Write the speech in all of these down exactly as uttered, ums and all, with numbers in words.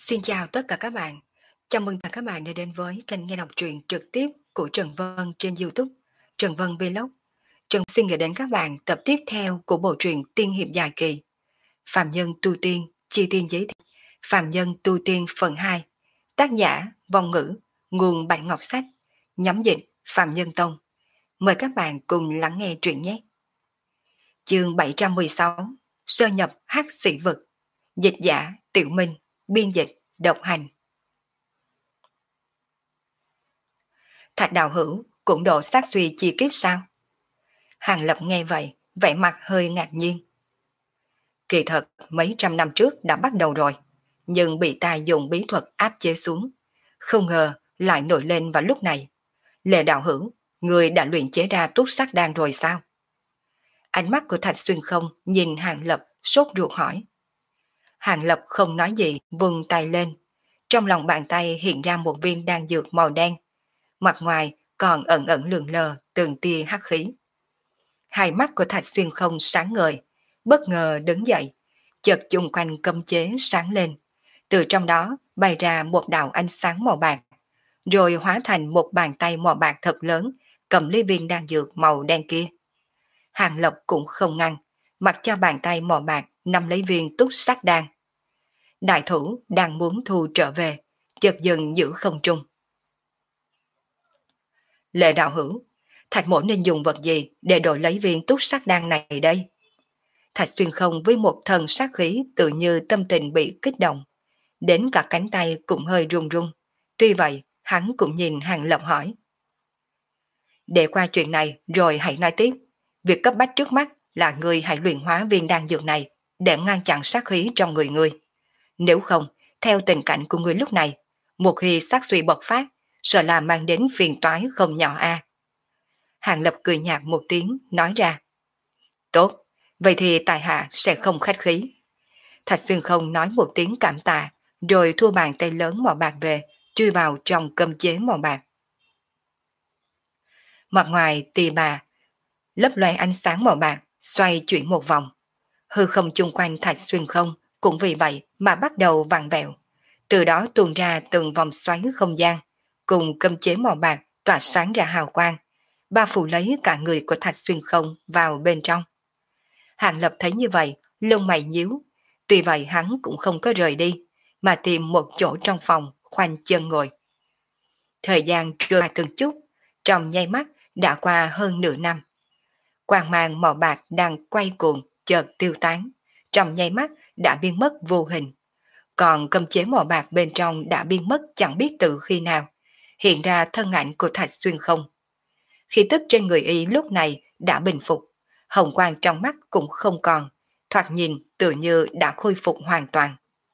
Xin chào tất cả các bạn. Chào mừng tất cả các bạn đã đến với kênh nghe đọc truyện trực tiếp của Trần Vân trên YouTube, Trần Vân Vlog. Trần xin gửi đến các bạn tập tiếp theo của bộ truyện tiên hiệp dài kỳ Phạm Nhân Tu Tiên, chi tiên giới thiệu Phạm Nhân Tu Tiên phần hai. Tác giả Vong Ngữ, nguồn Bạch Ngọc Sách, nhóm dịch Phạm Nhân Tông. Mời các bạn cùng lắng nghe truyện nhé. Chương bảy trăm mười sáu, Sơ nhập hắc sĩ vực. Dịch giả Tiểu Minh, biên dịch Độc Hành. Thạch Đạo Hữu cũng độ sát suy chi kiếp sao? Hàng Lập nghe vậy, vẻ mặt hơi ngạc nhiên. Kỳ thật, mấy trăm năm trước đã bắt đầu rồi, nhưng bị ta dùng bí thuật áp chế xuống. Không ngờ lại nổi lên vào lúc này. Lệ Đạo Hữu, người đã luyện chế ra túc sắc đan rồi sao? Ánh mắt của Thạch Xuyên Không nhìn Hàng Lập sốt ruột hỏi. Hàng Lập không nói gì, vung tay lên. Trong lòng bàn tay hiện ra một viên đan dược màu đen. Mặt ngoài còn ẩn ẩn lượn lờ từng tia hắc khí. Hai mắt của Thạch Xuyên Không sáng ngời, bất ngờ đứng dậy, chợt chung quanh cấm chế sáng lên. Từ trong đó bay ra một đạo ánh sáng màu bạc, rồi hóa thành một bàn tay màu bạc thật lớn, cầm lấy viên đan dược màu đen kia. Hàng Lập cũng không ngăn, mặc cho bàn tay màu bạc nắm lấy viên túc sắc đan. Đại thủ đang muốn thu trở về, chợt dừng giữ không trung. Lệ Đạo Hữu, Thạch mỗ nên dùng vật gì để đổi lấy viên túc sắc đan này đây? Thạch Xuyên Không với một thần sát khí tự như tâm tình bị kích động, đến cả cánh tay cũng hơi run run. Tuy vậy, hắn cũng nhìn Hàng Lập hỏi. Để qua chuyện này rồi hãy nói tiếp. Việc cấp bách trước mắt là người hãy luyện hóa viên đan dược này để ngăn chặn sát khí trong người người. Nếu không, theo tình cảnh của người lúc này, một khi sát suy bộc phát, sợ là mang đến phiền toái không nhỏ a. Hàng Lập cười nhạt một tiếng, nói ra. Tốt, vậy thì tài hạ sẽ không khách khí. Thạch Xuyên Không nói một tiếng cảm tạ, rồi thua bàn tay lớn màu bạc về, chui vào trong cơm chế màu bạc. Mặt ngoài tì bà, lấp loe ánh sáng màu bạc, xoay chuyển một vòng. Hư không chung quanh Thạch Xuyên Không cũng vì vậy mà bắt đầu vặn vẹo. Từ đó tuôn ra từng vòng xoáy không gian, cùng cơm chế màu bạc tỏa sáng ra hào quang, bao phủ lấy cả người của Thạch Xuyên Không vào bên trong. Hàng Lập thấy như vậy, lông mày nhíu, tuy vậy hắn cũng không có rời đi, mà tìm một chỗ trong phòng khoanh chân ngồi. Thời gian trôi qua từng chút, trong nháy mắt đã qua hơn nửa năm. Quang mang màu bạc đang quay cuồng chợt tiêu tán, trong nháy mắt đã biến mất vô hình. Còn cơm chế màu bạc bên trong đã biến mất chẳng biết từ khi nào, hiện ra thân ảnh của Thạch Xuyên Không. Khí tức trên người y lúc này đã bình phục, hồng quang trong mắt cũng không còn, thoạt nhìn tự như đã khôi phục hoàn toàn.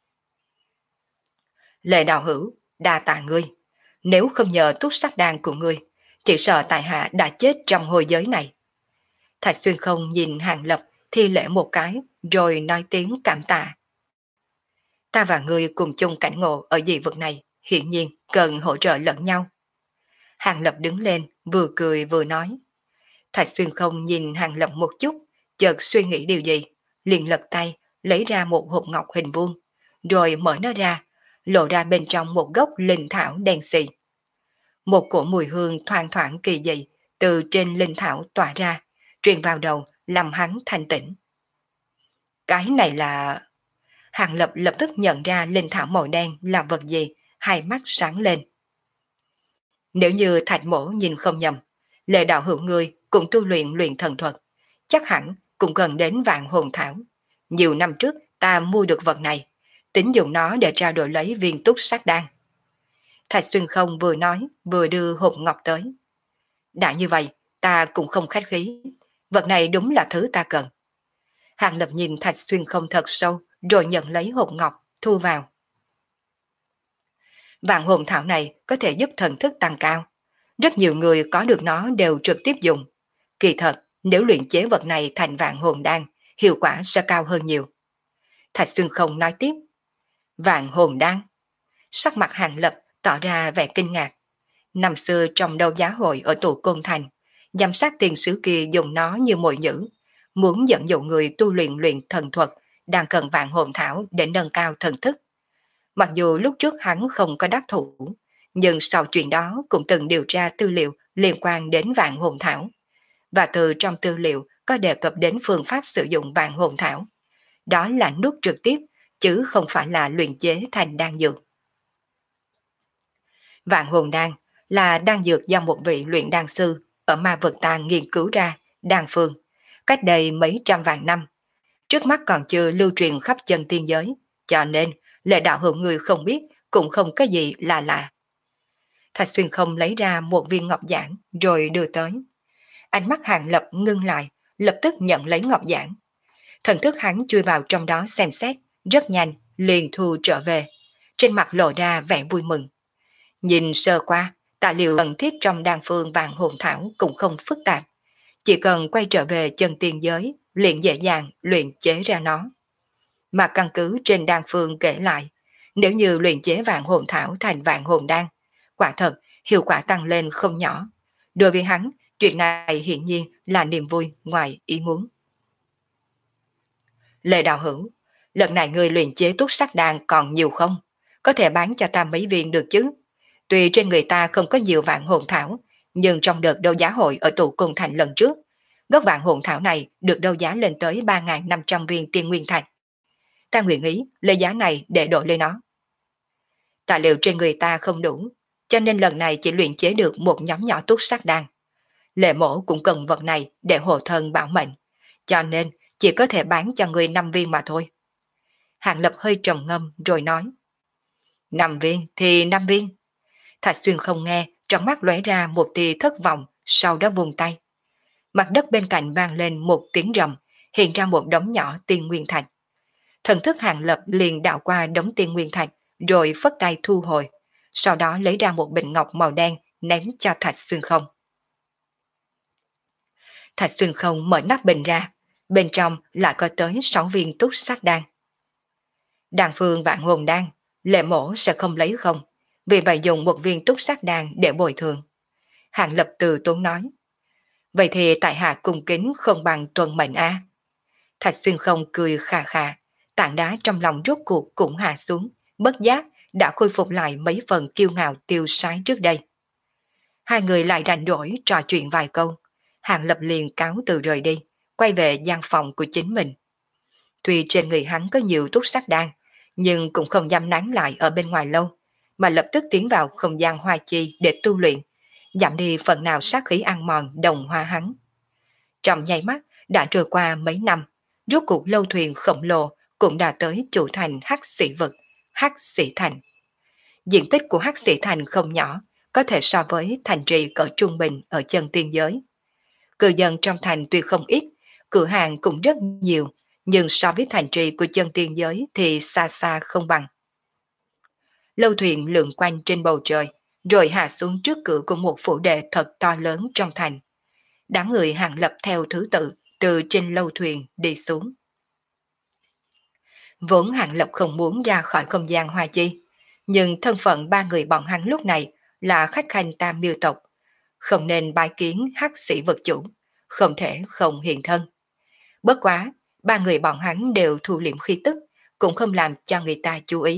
Lệ Đạo Hữu, đa tạ ngươi, nếu không nhờ túc sắc đan của ngươi, chỉ sợ tại hạ đã chết trong hồi giới này. Thạch Xuyên Không nhìn Hàng Lập thi lễ một cái, rồi nói tiếng cảm tạ. Ta và ngươi cùng chung cảnh ngộ ở dị vực này, hiển nhiên cần hỗ trợ lẫn nhau. Hàng Lập đứng lên, vừa cười vừa nói. Thạch Xuyên Không nhìn Hàng Lập một chút, chợt suy nghĩ điều gì, liền lật tay, lấy ra một hộp ngọc hình vuông, rồi mở nó ra, lộ ra bên trong một gốc linh thảo đen xì. Một cổ mùi hương thoang thoảng kỳ dị từ trên linh thảo tỏa ra, truyền vào đầu làm hắn thanh tỉnh. Cái này là... Hàng Lập lập tức nhận ra linh thảo màu đen là vật gì, hai mắt sáng lên. Nếu như Thạch mỗ nhìn không nhầm, Lệ Đạo Hữu ngươi cũng tu luyện luyện thần thuật, chắc hẳn cũng cần đến vạn hồn thảo. Nhiều năm trước ta mua được vật này, tính dùng nó để trao đổi lấy viên túc sắc đan. Thạch Xuyên Không vừa nói vừa đưa hộp ngọc tới. Đã như vậy, ta cũng không khách khí, vật này đúng là thứ ta cần. Hàng Lập nhìn Thạch Xuyên Không thật sâu, rồi nhận lấy hộp ngọc, thu vào. Vạn hồn thảo này có thể giúp thần thức tăng cao. Rất nhiều người có được nó đều trực tiếp dùng. Kỳ thật, nếu luyện chế vật này thành vạn hồn đan, hiệu quả sẽ cao hơn nhiều. Thạch Xuyên Không nói tiếp. Vạn hồn đan. Sắc mặt Hàng Lập tỏ ra vẻ kinh ngạc. Năm xưa trong đấu giá hội ở tụ Côn Thành, giám sát tiền sứ kia dùng nó như mồi nhữ, muốn dẫn dụ người tu luyện luyện thần thuật đang cần vạn hồn thảo để nâng cao thần thức. Mặc dù lúc trước hắn không có đắc thủ, nhưng sau chuyện đó cũng từng điều tra tư liệu liên quan đến vạn hồn thảo. Và từ trong tư liệu có đề cập đến phương pháp sử dụng vạn hồn thảo. Đó là nuốt trực tiếp, chứ không phải là luyện chế thành đan dược. Vạn hồn đan là đan dược do một vị luyện đan sư ở ma vực ta nghiên cứu ra, đan phương, cách đây mấy trăm vạn năm. Trước mắt còn chưa lưu truyền khắp chân tiên giới, cho nên lệ đạo hữu người không biết cũng không có gì là lạ. Thạch Xuyên không lấy ra một viên ngọc giản rồi đưa tới. Ánh mắt Hàng Lập ngưng lại, lập tức nhận lấy ngọc giản. Thần thức hắn chui vào trong đó xem xét, rất nhanh, liền thu trở về. Trên mặt lộ ra vẻ vui mừng. Nhìn sơ qua, tài liệu cần thiết trong đan phương vạn hồn thảo cũng không phức tạp. Chỉ cần quay trở về chân tiên giới, liền dễ dàng luyện chế ra nó. Mà căn cứ trên đan phương kể lại, nếu như luyện chế vạn hồn thảo thành vạn hồn đan, quả thật hiệu quả tăng lên không nhỏ. Đối với hắn, chuyện này hiển nhiên là niềm vui ngoài ý muốn. Lê Đạo Hữu, lần này người luyện chế túc sắc đan còn nhiều không? Có thể bán cho ta mấy viên được chứ? Tuy trên người ta không có nhiều vạn hồn thảo, nhưng trong đợt đấu giá hội ở tụ cung thành lần trước, gốc vạn hồn thảo này được đấu giá lên tới ba nghìn năm trăm viên tiên nguyên thạch. Ta nguyện ý lấy giá này để đổi lên nó. Tài liệu trên người ta không đủ, cho nên lần này chỉ luyện chế được một nhóm nhỏ túc sắc đan. Lệ mổ cũng cần vật này để hộ thân bảo mệnh, cho nên chỉ có thể bán cho người năm viên mà thôi. Hàng Lập hơi trầm ngâm rồi nói. Năm viên thì năm viên. Thạch Xuyên không nghe, trong mắt lóe ra một tia thất vọng, sau đó vùng tay. Mặt đất bên cạnh vang lên một tiếng rầm, hiện ra một đống nhỏ tiên nguyên thạch. Thần thức Hàng Lập liền đạo qua đống tiên nguyên thạch, rồi phất tay thu hồi, sau đó lấy ra một bình ngọc màu đen ném cho Thạch Xuyên không. Thạch Xuyên không mở nắp bình ra, bên trong lại có tới sáu viên túc sắc đan. Đan phương vạn hồn đan, Lệ mổ sẽ không lấy không, vì vậy dùng một viên túc sắc đan để bồi thường. Hàng Lập từ tốn nói. Vậy thì tại hạ cung kính không bằng tuần mệnh a. Thạch Xuyên không cười khà khà, tảng đá trong lòng rốt cuộc cũng hạ xuống, bất giác đã khôi phục lại mấy phần kiêu ngạo tiêu sái trước đây. Hai người lại rảnh rỗi trò chuyện vài câu, Hàng Lập liền cáo từ rời đi, quay về gian phòng của chính mình. Tuy trên người hắn có nhiều túc sắc đan, nhưng cũng không dám nán lại ở bên ngoài lâu, mà lập tức tiến vào không gian hoa chi để tu luyện, giảm đi phần nào sát khí ăn mòn đồng hoa hắn. Trong nháy mắt đã trôi qua mấy năm, rốt cuộc lâu thuyền khổng lồ cũng đã tới chủ thành Hắc Sĩ Vực, Hắc Sĩ Thành. Diện tích của Hắc Sĩ Thành không nhỏ, có thể so với thành trì cỡ trung bình ở chân tiên giới. Cư dân trong thành tuy không ít, cửa hàng cũng rất nhiều, nhưng so với thành trì của chân tiên giới thì xa xa không bằng. Lâu thuyền lượn quanh trên bầu trời, rồi hạ xuống trước cửa của một phủ đệ thật to lớn trong thành. Đám người Hàng Lập theo thứ tự từ trên lâu thuyền đi xuống. Vốn Hàng Lập không muốn ra khỏi không gian hoa chi, nhưng thân phận ba người bọn hắn lúc này là khách khanh Tam Miêu tộc, không nên bái kiến Hắc Sĩ Vực chủ, không thể không hiện thân. Bất quá, ba người bọn hắn đều thu liễm khí tức, cũng không làm cho người ta chú ý.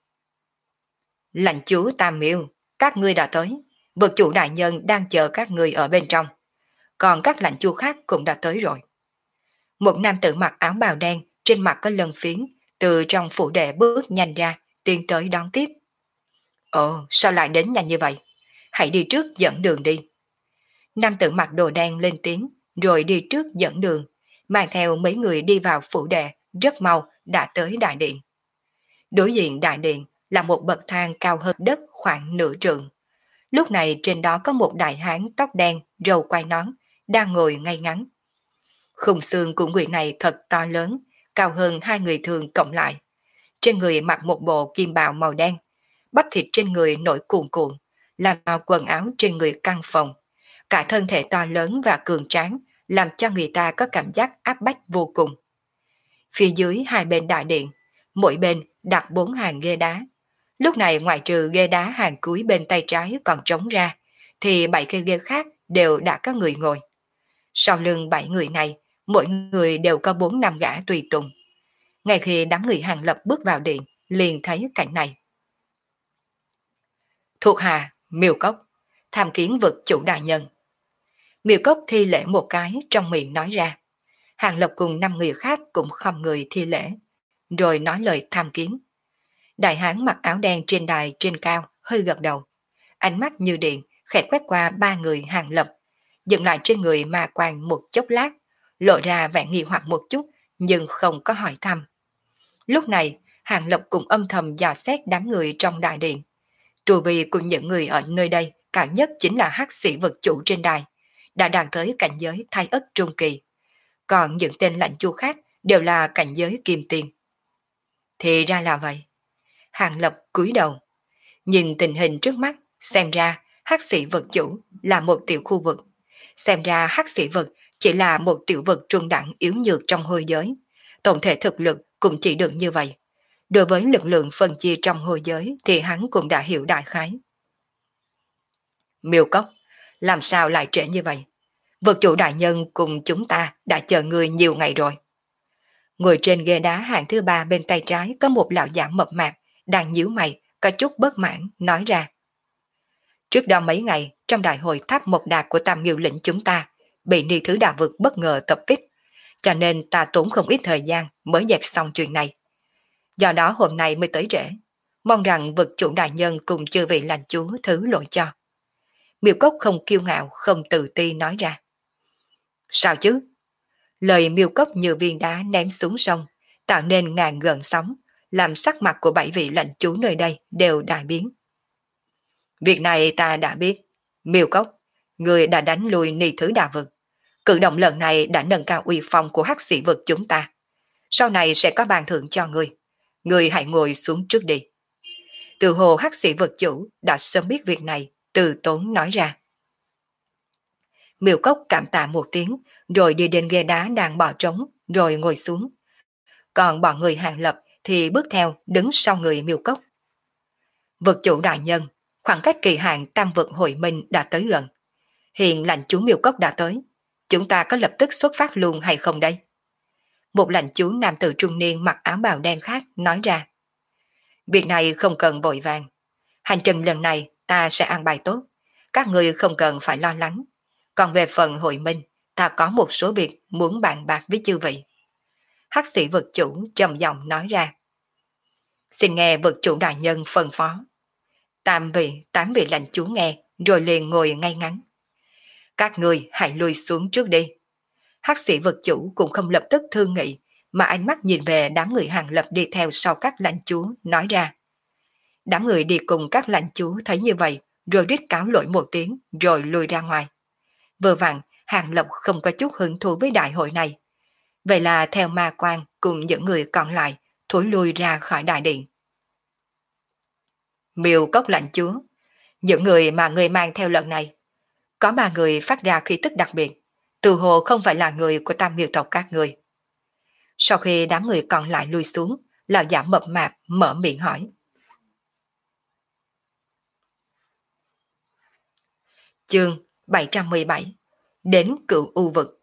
Lãnh chúa Tam Miêu, các ngươi đã tới, vực chủ đại nhân đang chờ các ngươi ở bên trong, còn các lãnh chúa khác cũng đã tới rồi. Một nam tử mặc áo bào đen, trên mặt có lân phiến, từ trong phủ đệ bước nhanh ra, tiến tới đón tiếp. Ồ, sao lại đến nhanh như vậy? Hãy đi trước dẫn đường đi. Nam tử mặc đồ đen lên tiếng, rồi đi trước dẫn đường, mang theo mấy người đi vào phủ đệ, rất mau đã tới đại điện. Đối diện đại điện là một bậc thang cao hơn đất khoảng nửa trượng. Lúc này trên đó có một đại hán tóc đen, râu quai nón, đang ngồi ngay ngắn. Khung xương của người này thật to lớn, cao hơn hai người thường cộng lại. Trên người mặc một bộ kim bào màu đen, bắp thịt trên người nổi cuồn cuộn, làm bao quần áo trên người căng phồng. Cả thân thể to lớn và cường tráng, làm cho người ta có cảm giác áp bách vô cùng. Phía dưới hai bên đại điện, mỗi bên đặt bốn hàng ghế đá. Lúc này ngoại trừ ghế đá hàng cuối bên tay trái còn trống ra, thì bảy cây ghế khác đều đã có người ngồi. Sau lưng bảy người này, mỗi người đều có bốn năm gã tùy tùng. Ngay khi đám người Hàng Lập bước vào điện, liền thấy cảnh này. Thuộc hạ Miêu Cốc, tham kiến vực chủ đại nhân. Miêu Cốc thi lễ một cái trong miệng nói ra. Hàng Lập cùng năm người khác cũng không người thi lễ, rồi nói lời tham kiến. Đại hán mặc áo đen trên đài trên cao hơi gật đầu, ánh mắt như điện khẽ quét qua ba người Hàng Lập, dừng lại trên người ma quan một chốc lát, lộ ra vẻ nghi hoặc một chút nhưng không có hỏi thăm. Lúc này Hàng Lập cũng âm thầm dò xét đám người trong đại điện. Tu vi của những người ở nơi đây cao nhất chính là hắc sĩ vực chủ trên đài, đã đạt tới cảnh giới thái ất trung kỳ. Còn những tên lãnh chúa khác đều là cảnh giới kim tiền. Thì ra là vậy. Hàng Lập cúi đầu, nhìn tình hình trước mắt, xem ra hắc sĩ vực chủ là một tiểu khu vực. Xem ra hắc sĩ vực chỉ là một tiểu vực trung đẳng yếu nhược trong hôi giới. Tổng thể thực lực cũng chỉ được như vậy. Đối với lực lượng phân chia trong hôi giới thì hắn cũng đã hiểu đại khái. Miêu Cốc, làm sao lại trễ như vậy? Vực chủ đại nhân cùng chúng ta đã chờ người nhiều ngày rồi. Ngồi trên ghế đá hàng thứ ba bên tay trái có một lão giả mập mạp, đang nhíu mày, có chút bất mãn, nói ra. Trước đó mấy ngày, trong đại hội tháp một đà của Tam Nghiêu lĩnh chúng ta, bị ni thứ đà vực bất ngờ tập kích, cho nên ta tốn không ít thời gian mới dẹp xong chuyện này. Do đó hôm nay mới tới trễ, mong rằng vực chủ đại nhân cùng chư vị lãnh chúa thứ lỗi cho. Miêu Cốc không kiêu ngạo, không tự ti nói ra. Sao chứ? Lời Miêu Cốc như viên đá ném xuống sông, tạo nên ngàn gợn sóng, làm sắc mặt của bảy vị lãnh chúa nơi đây đều đại biến. Việc này ta đã biết. Miêu Cốc, người đã đánh lui ni thứ đà vực. Cử động lần này đã nâng cao uy phong của hắc sĩ vực chúng ta. Sau này sẽ có bàn thưởng cho người. Người hãy ngồi xuống trước đi. Từ hồ hắc sĩ vực chủ đã sớm biết việc này, từ tốn nói ra. Miêu Cốc cảm tạ một tiếng, rồi đi đến ghế đá đang bỏ trống, rồi ngồi xuống. Còn bọn người Hàng Lập thì bước theo đứng sau người Miêu Cốc. Vực chủ đại nhân, khoảng cách kỳ hạn tam vực hội minh đã tới gần. Hiện lãnh chúa Miêu Cốc đã tới. Chúng ta có lập tức xuất phát luôn hay không đây? Một lãnh chúa nam tử trung niên mặc áo bào đen khác nói ra. Việc này không cần vội vàng. Hành trình lần này ta sẽ an bài tốt. Các người không cần phải lo lắng. Còn về phần hội minh, ta có một số việc muốn bàn bạc với chư vị. Hắc sĩ vực chủ trầm giọng nói ra. Xin nghe vực chủ đại nhân phân phó. Tam vị, tám vị lãnh chúa nghe, rồi liền ngồi ngay ngắn. Các người hãy lùi xuống trước đi. Hắc sĩ vực chủ cũng không lập tức thương nghị, mà ánh mắt nhìn về đám người Hàng Lập đi theo sau các lãnh chúa, nói ra. Đám người đi cùng các lãnh chúa thấy như vậy, rồi rít cáo lỗi một tiếng, rồi lùi ra ngoài. Vừa vặn, Hàng Lập không có chút hứng thú với đại hội này. Vậy là theo ma quan cùng những người còn lại, thối lui ra khỏi đại điện. Miêu Cốc lãnh chúa, những người mà người mang theo lần này, có ba người phát ra khí tức đặc biệt, từ hồ không phải là người của Tam Miêu tộc các người. Sau khi đám người còn lại lui xuống, lão giả mập mạp mở miệng hỏi. Chương bảy trăm mười bảy. Đến Cựu U vực.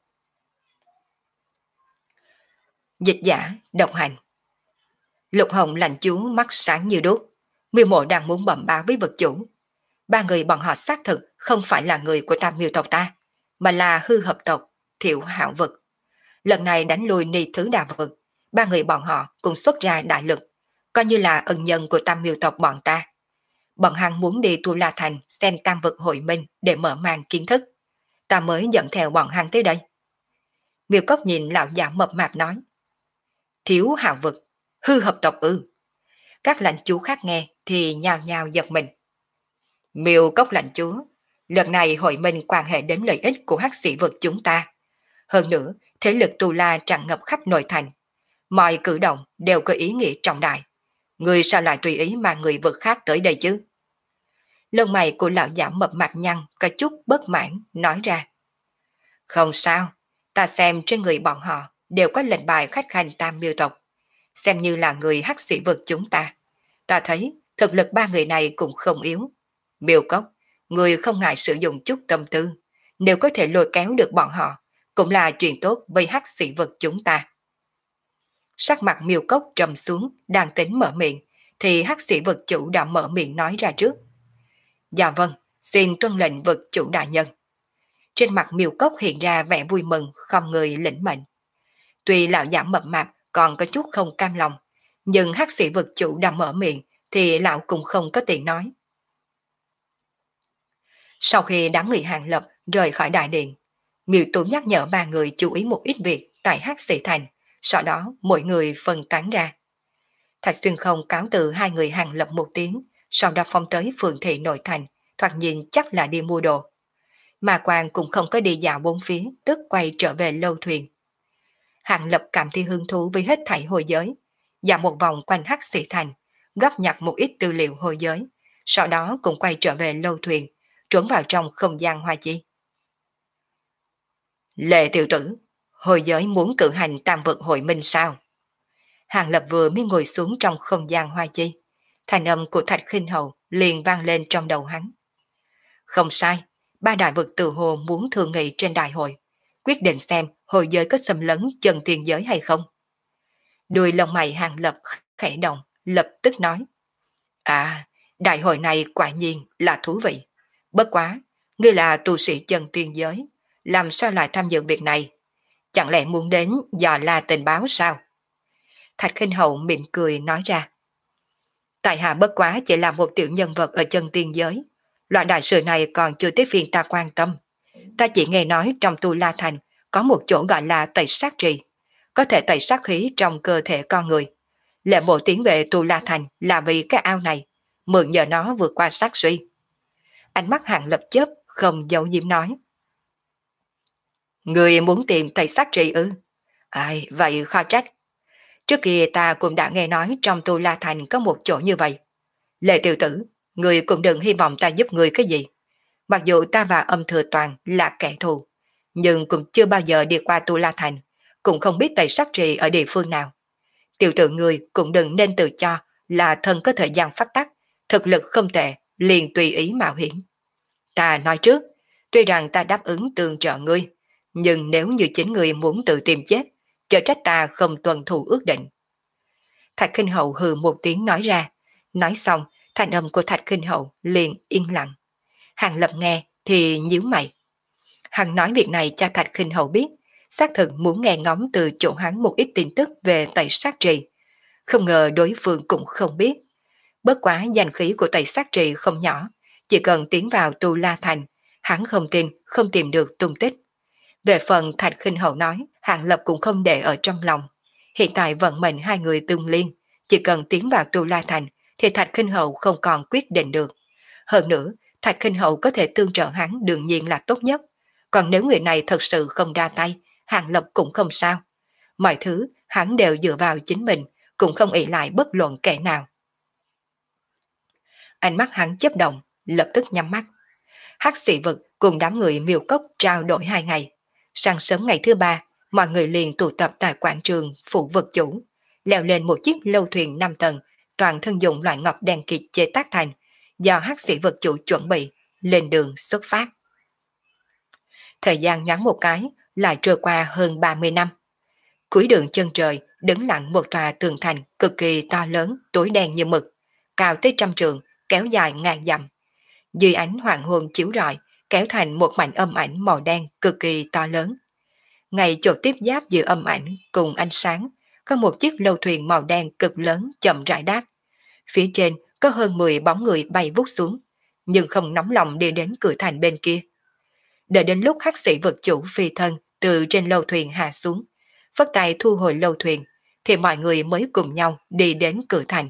Dịch giả độc hành. Lục Hồng lãnh chúa mắt sáng như đuốc. Miêu Mộ đang muốn bẩm báo với vực chủ. Ba người bọn họ xác thực không phải là người của Tam Miêu tộc ta, mà là hư hợp tộc Thiệu Hạo vực. Lần này đánh lui ni thứ đà vực, ba người bọn họ cùng xuất ra đại lực, coi như là ân nhân của Tam Miêu tộc bọn ta. Bọn hắn muốn đi Tu La Thành xem tam vực hội minh để mở mang kiến thức. Ta mới dẫn theo bọn hắn tới đây. Miêu Cốc nhìn lão giả mập mạp nói. Thiếu Hạo vực, hư hợp tộc ư? Các lãnh chúa khác nghe thì nhào nhào giật mình. Miêu Cốc lãnh chúa, lần này hội minh quan hệ đến lợi ích của hắc sĩ vực chúng ta. Hơn nữa, thế lực Tu La tràn ngập khắp nội thành. Mọi cử động đều có ý nghĩa trọng đại. Người sao lại tùy ý mà người vực khác tới đây chứ? Lông mày của lão giả mập mạp nhăn có chút bất mãn nói ra. Không sao, ta xem trên người bọn họ đều có lệnh bài khách khanh Tam Miêu tộc, xem như là người hắc sĩ vực chúng ta. Ta thấy thực lực ba người này cũng không yếu. Miêu Cốc, người không ngại sử dụng chút tâm tư, nếu có thể lôi kéo được bọn họ, cũng là chuyện tốt với hắc sĩ vực chúng ta. Sắc mặt Miêu Cốc trầm xuống, đang tính mở miệng, thì hắc sĩ vực chủ đã mở miệng nói ra trước. Dạ vâng, xin tuân lệnh vực chủ đại nhân. Trên mặt Miêu Cốc hiện ra vẻ vui mừng, không người lĩnh mệnh. Tuy lão giả mập mạp còn có chút không cam lòng, nhưng hắc sĩ vực chủ đã mở miệng thì lão cũng không có tiện nói. Sau khi đám người Hàng Lập rời khỏi đại điện, Miêu Tú nhắc nhở ba người chú ý một ít việc tại hắc sĩ thành, sau đó mỗi người phân tán ra. Thạch Xuyên Không cáo từ hai người Hàng Lập một tiếng, sau đó phong tới phường thị nội thành, thoạt nhìn chắc là đi mua đồ. Mà Quang cũng không có đi dạo bốn phía, tức quay trở về lâu thuyền. Hàng Lập cảm thấy hứng thú với hết thảy hồi giới, dạo một vòng quanh hắc sĩ thành, góp nhặt một ít tư liệu hồi giới, sau đó cũng quay trở về lâu thuyền, trốn vào trong không gian hoa chi. Lệ tiểu tử, hồi giới muốn cử hành tam vực hội minh sao? Hàng Lập vừa mới ngồi xuống trong không gian hoa chi, thanh âm của Thạch Khinh Hầu liền vang lên trong đầu hắn. Không sai, ba đại vực tự hồ muốn thương nghị trên đại hội, quyết định xem hồi giới có xâm lấn chân tiên giới hay không. Đuôi lông mày Hàng Lập khẽ động, lập tức nói. À, đại hội này quả nhiên là thú vị. Bất quá, ngươi là tu sĩ chân tiên giới, làm sao lại tham dự việc này? Chẳng lẽ muốn đến dò la tình báo sao? Thạch Khinh Hậu mỉm cười nói ra. Tại hạ bất quá chỉ là một tiểu nhân vật ở chân tiên giới. Loại đại sự này còn chưa tới phiên ta quan tâm. Ta chỉ nghe nói trong Tu La Thành có một chỗ gọi là tẩy sát trì, có thể tẩy sát khí trong cơ thể con người. Lệ bộ tiến về Tu La Thành là vì cái ao này, mượn nhờ nó vượt qua sát suy. Ánh mắt Hàng Lập chớp, không giấu diếm nói. Người muốn tìm tẩy sát trì ư? Ai, vậy khó trách. Trước kia ta cũng đã nghe nói trong Tu La Thành có một chỗ như vậy. Lệ tiểu tử, người cũng đừng hy vọng ta giúp người cái gì. Mặc dù ta và Âm Thừa Toàn là kẻ thù, nhưng cũng chưa bao giờ đi qua Tu La Thành, cũng không biết tẩy sát trì ở địa phương nào. Tiểu tử người cũng đừng nên tự cho là thân có thời gian phát tắc, thực lực không tệ, liền tùy ý mạo hiểm. Ta nói trước, tuy rằng ta đáp ứng tương trợ ngươi, nhưng nếu như chính người muốn tự tìm chết, chớ trách ta không tuân thủ ước định. Thạch Khinh Hậu hừ một tiếng nói ra, nói xong, thanh âm của Thạch Khinh Hậu liền yên lặng. Hàng Lập nghe thì nhíu mày. Hắn nói việc này cho Thạch Khinh Hậu biết, xác thực muốn nghe ngóng từ chỗ hắn một ít tin tức về tẩy sát trì. Không ngờ đối phương cũng không biết. Bất quá danh khí của tẩy sát trì không nhỏ, chỉ cần tiến vào Tu La Thành, hắn không tin, không tìm được tung tích. Về phần Thạch Khinh Hậu nói, Hàng Lập cũng không để ở trong lòng. Hiện tại vận mệnh hai người tương liên, chỉ cần tiến vào Tu La Thành thì Thạch Khinh Hậu không còn quyết định được. Hơn nữa, Thạch Khinh Hậu có thể tương trợ hắn đương nhiên là tốt nhất. Còn nếu người này thật sự không ra tay, Hàng Lập cũng không sao. Mọi thứ hắn đều dựa vào chính mình, cũng không ỷ lại bất luận kẻ nào. Ánh mắt hắn chớp động, lập tức nhắm mắt. Hắc sĩ vực cùng đám người Miêu Cốc trao đổi hai ngày. Sáng sớm ngày thứ ba, mọi người liền tụ tập tại quảng trường phủ vực chủ, leo lên một chiếc lâu thuyền năm tầng, toàn thân dùng loại ngọc đen kịt chế tác thành, do hắc sĩ vực chủ chuẩn bị, lên đường xuất phát. Thời gian nhoáng một cái, lại trôi qua hơn ba mươi năm. Cuối đường chân trời, đứng lặng một tòa tường thành cực kỳ to lớn, tối đen như mực, cao tới trăm trượng, kéo dài ngàn dặm. Dưới ánh hoàng hôn chiếu rọi, kéo thành một mảnh âm ảnh màu đen cực kỳ to lớn. Ngay chỗ tiếp giáp giữa âm ảnh cùng ánh sáng, có một chiếc lâu thuyền màu đen cực lớn chậm rãi đáp. Phía trên có hơn mười bóng người bay vút xuống, nhưng không nóng lòng đi đến cửa thành bên kia. Đợi đến lúc hắc sĩ vực chủ phi thân từ trên lâu thuyền hạ xuống, phất tay thu hồi lâu thuyền, thì mọi người mới cùng nhau đi đến cửa thành.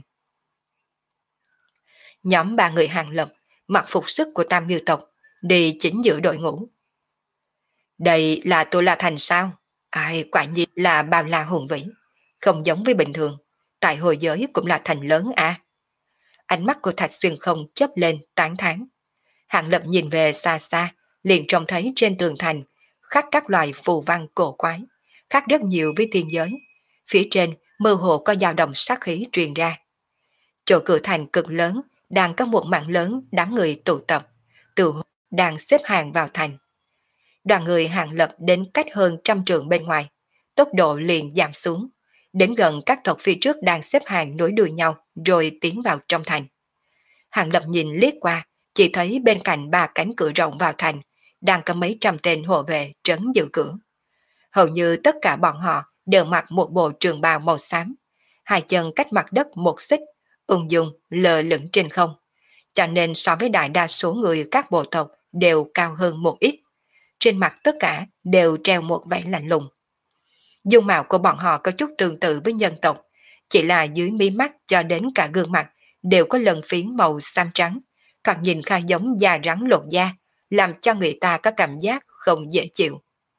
Nhóm ba người Hàng Lập mặc phục sức của Tam Miêu tộc, đi chính giữa đội ngũ. Đây là Tu La Thành sao? Ai, quả nhiên là bao la hùng vĩ, không giống với bình thường, tại hồi giới cũng là thành lớn à. Ánh mắt của Thạch Xuyên Không chớp lên tán thán. Hàng Lập nhìn về xa xa, liền trông thấy trên tường thành khắc các loài phù văn cổ quái, khác rất nhiều với tiên giới. Phía trên mơ hồ có dao động sát khí truyền ra. Chỗ cửa thành cực lớn, đang có một mảng lớn đám người tụ tập, từ đang xếp hàng vào thành. Đoàn người Hàng Lập đến cách hơn trăm trượng bên ngoài, tốc độ liền giảm xuống, đến gần các tộc phía trước đang xếp hàng nối đuôi nhau rồi tiến vào trong thành. Hàng Lập nhìn liếc qua, chỉ thấy bên cạnh ba cánh cửa rộng vào thành, đang có mấy trăm tên hộ vệ trấn giữ cửa. Hầu như tất cả bọn họ đều mặc một bộ trường bào màu xám, hai chân cách mặt đất một xích, ung dung lơ lửng trên không, cho nên so với đại đa số người các bộ tộc đều cao hơn một ít. Trên mặt tất cả đều treo một vẻ lạnh lùng. Dung mạo của bọn họ có chút tương tự với nhân tộc, chỉ là dưới mí mắt cho đến cả gương mặt đều có lần phiến màu xám trắng, thoạt nhìn khá giống da rắn lột da, làm cho người ta có cảm giác không dễ chịu.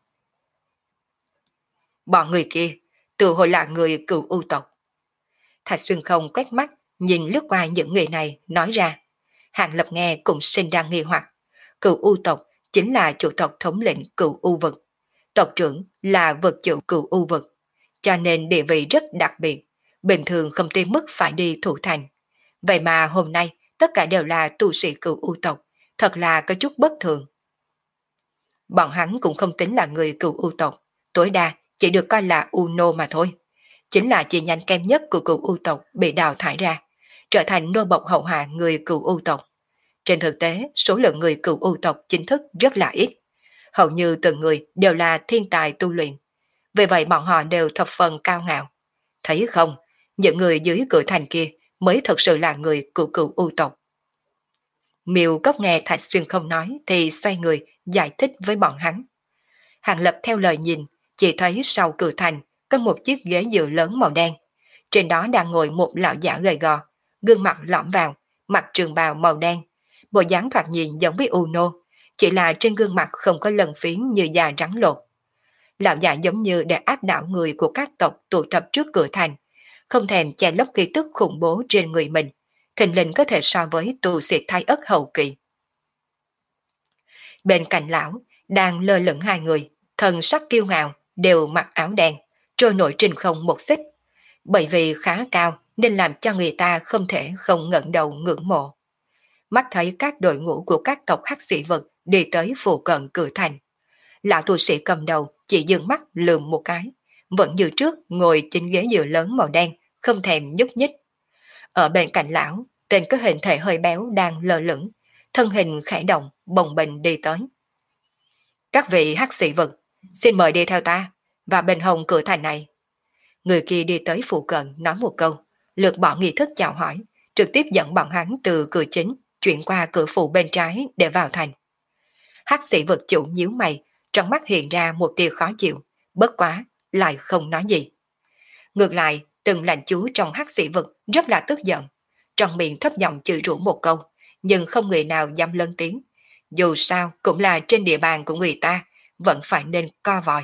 Bọn người kia, tự hồ là người cựu u tộc. Thạch Xuyên không quét mắt, nhìn lướt qua những người này, nói ra. Hàng Lập nghe cũng sinh ra nghi hoặc. Cựu u tộc chính là chủ tộc thống lĩnh cựu u vực. Tộc trưởng là vực chủ cựu u vực, cho nên địa vị rất đặc biệt, bình thường không tới mức phải đi thủ thành. Vậy mà hôm nay tất cả đều là tu sĩ cựu u tộc, thật là có chút bất thường. Bọn hắn cũng không tính là người cựu u tộc, tối đa chỉ được coi là u nô mà thôi. Chính là chi nhánh kém nhất của cựu u tộc bị đào thải ra, trở thành nô bộc hậu hạ người cựu u tộc. Trên thực tế, số lượng người cựu u tộc chính thức rất là ít. Hầu như từng người đều là thiên tài tu luyện. Vì vậy bọn họ đều thập phần cao ngạo. Thấy không, những người dưới cửa thành kia mới thật sự là người cựu cựu u tộc. Miêu Cốc nghe Thạch Xuyên không nói thì xoay người giải thích với bọn hắn. Hàng Lập theo lời nhìn, chỉ thấy sau cửa thành có một chiếc ghế dựa lớn màu đen. Trên đó đang ngồi một lão giả gầy gò, gương mặt lõm vào, mặc trường bào màu đen. Bộ dáng thoạt nhìn giống với Uno, chỉ là trên gương mặt không có lần phiến như da rắn lột. Lão giả giống như để áp đảo người của các tộc tụ tập trước cửa thành, không thèm che lấp khí tức khủng bố trên người mình, thình lình có thể so với tu sĩ thái ất hậu kỳ. Bên cạnh lão, đang lơ lửng hai người, thần sắc kiêu ngạo, đều mặc áo đen, trôi nổi trên không một xích. Bởi vì khá cao nên làm cho người ta không thể không ngẩng đầu ngưỡng mộ. Mắt thấy các đội ngũ của các tộc hắc sĩ vật đi tới phụ cận cửa thành. Lão tu sĩ cầm đầu chỉ dừng mắt lườm một cái, vẫn như trước ngồi trên ghế dựa lớn màu đen, không thèm nhúc nhích. Ở bên cạnh lão, tên có hình thể hơi béo đang lơ lửng, thân hình khẽ động, bồng bềnh đi tới. Các vị hắc sĩ vật, xin mời đi theo ta, và bên hông cửa thành này. Người kia đi tới phụ cận nói một câu, lượt bỏ nghi thức chào hỏi, trực tiếp dẫn bọn hắn từ cửa chính chuyển qua cửa phụ bên trái để vào thành. Hắc sĩ vật chủ nhíu mày, trong mắt hiện ra một tia khó chịu, bất quá, lại không nói gì. Ngược lại, từng lãnh chú trong hắc sĩ vật rất là tức giận, trong miệng thấp giọng chửi rủa một câu, nhưng không người nào dám lớn tiếng. Dù sao cũng là trên địa bàn của người ta, vẫn phải nên co vòi.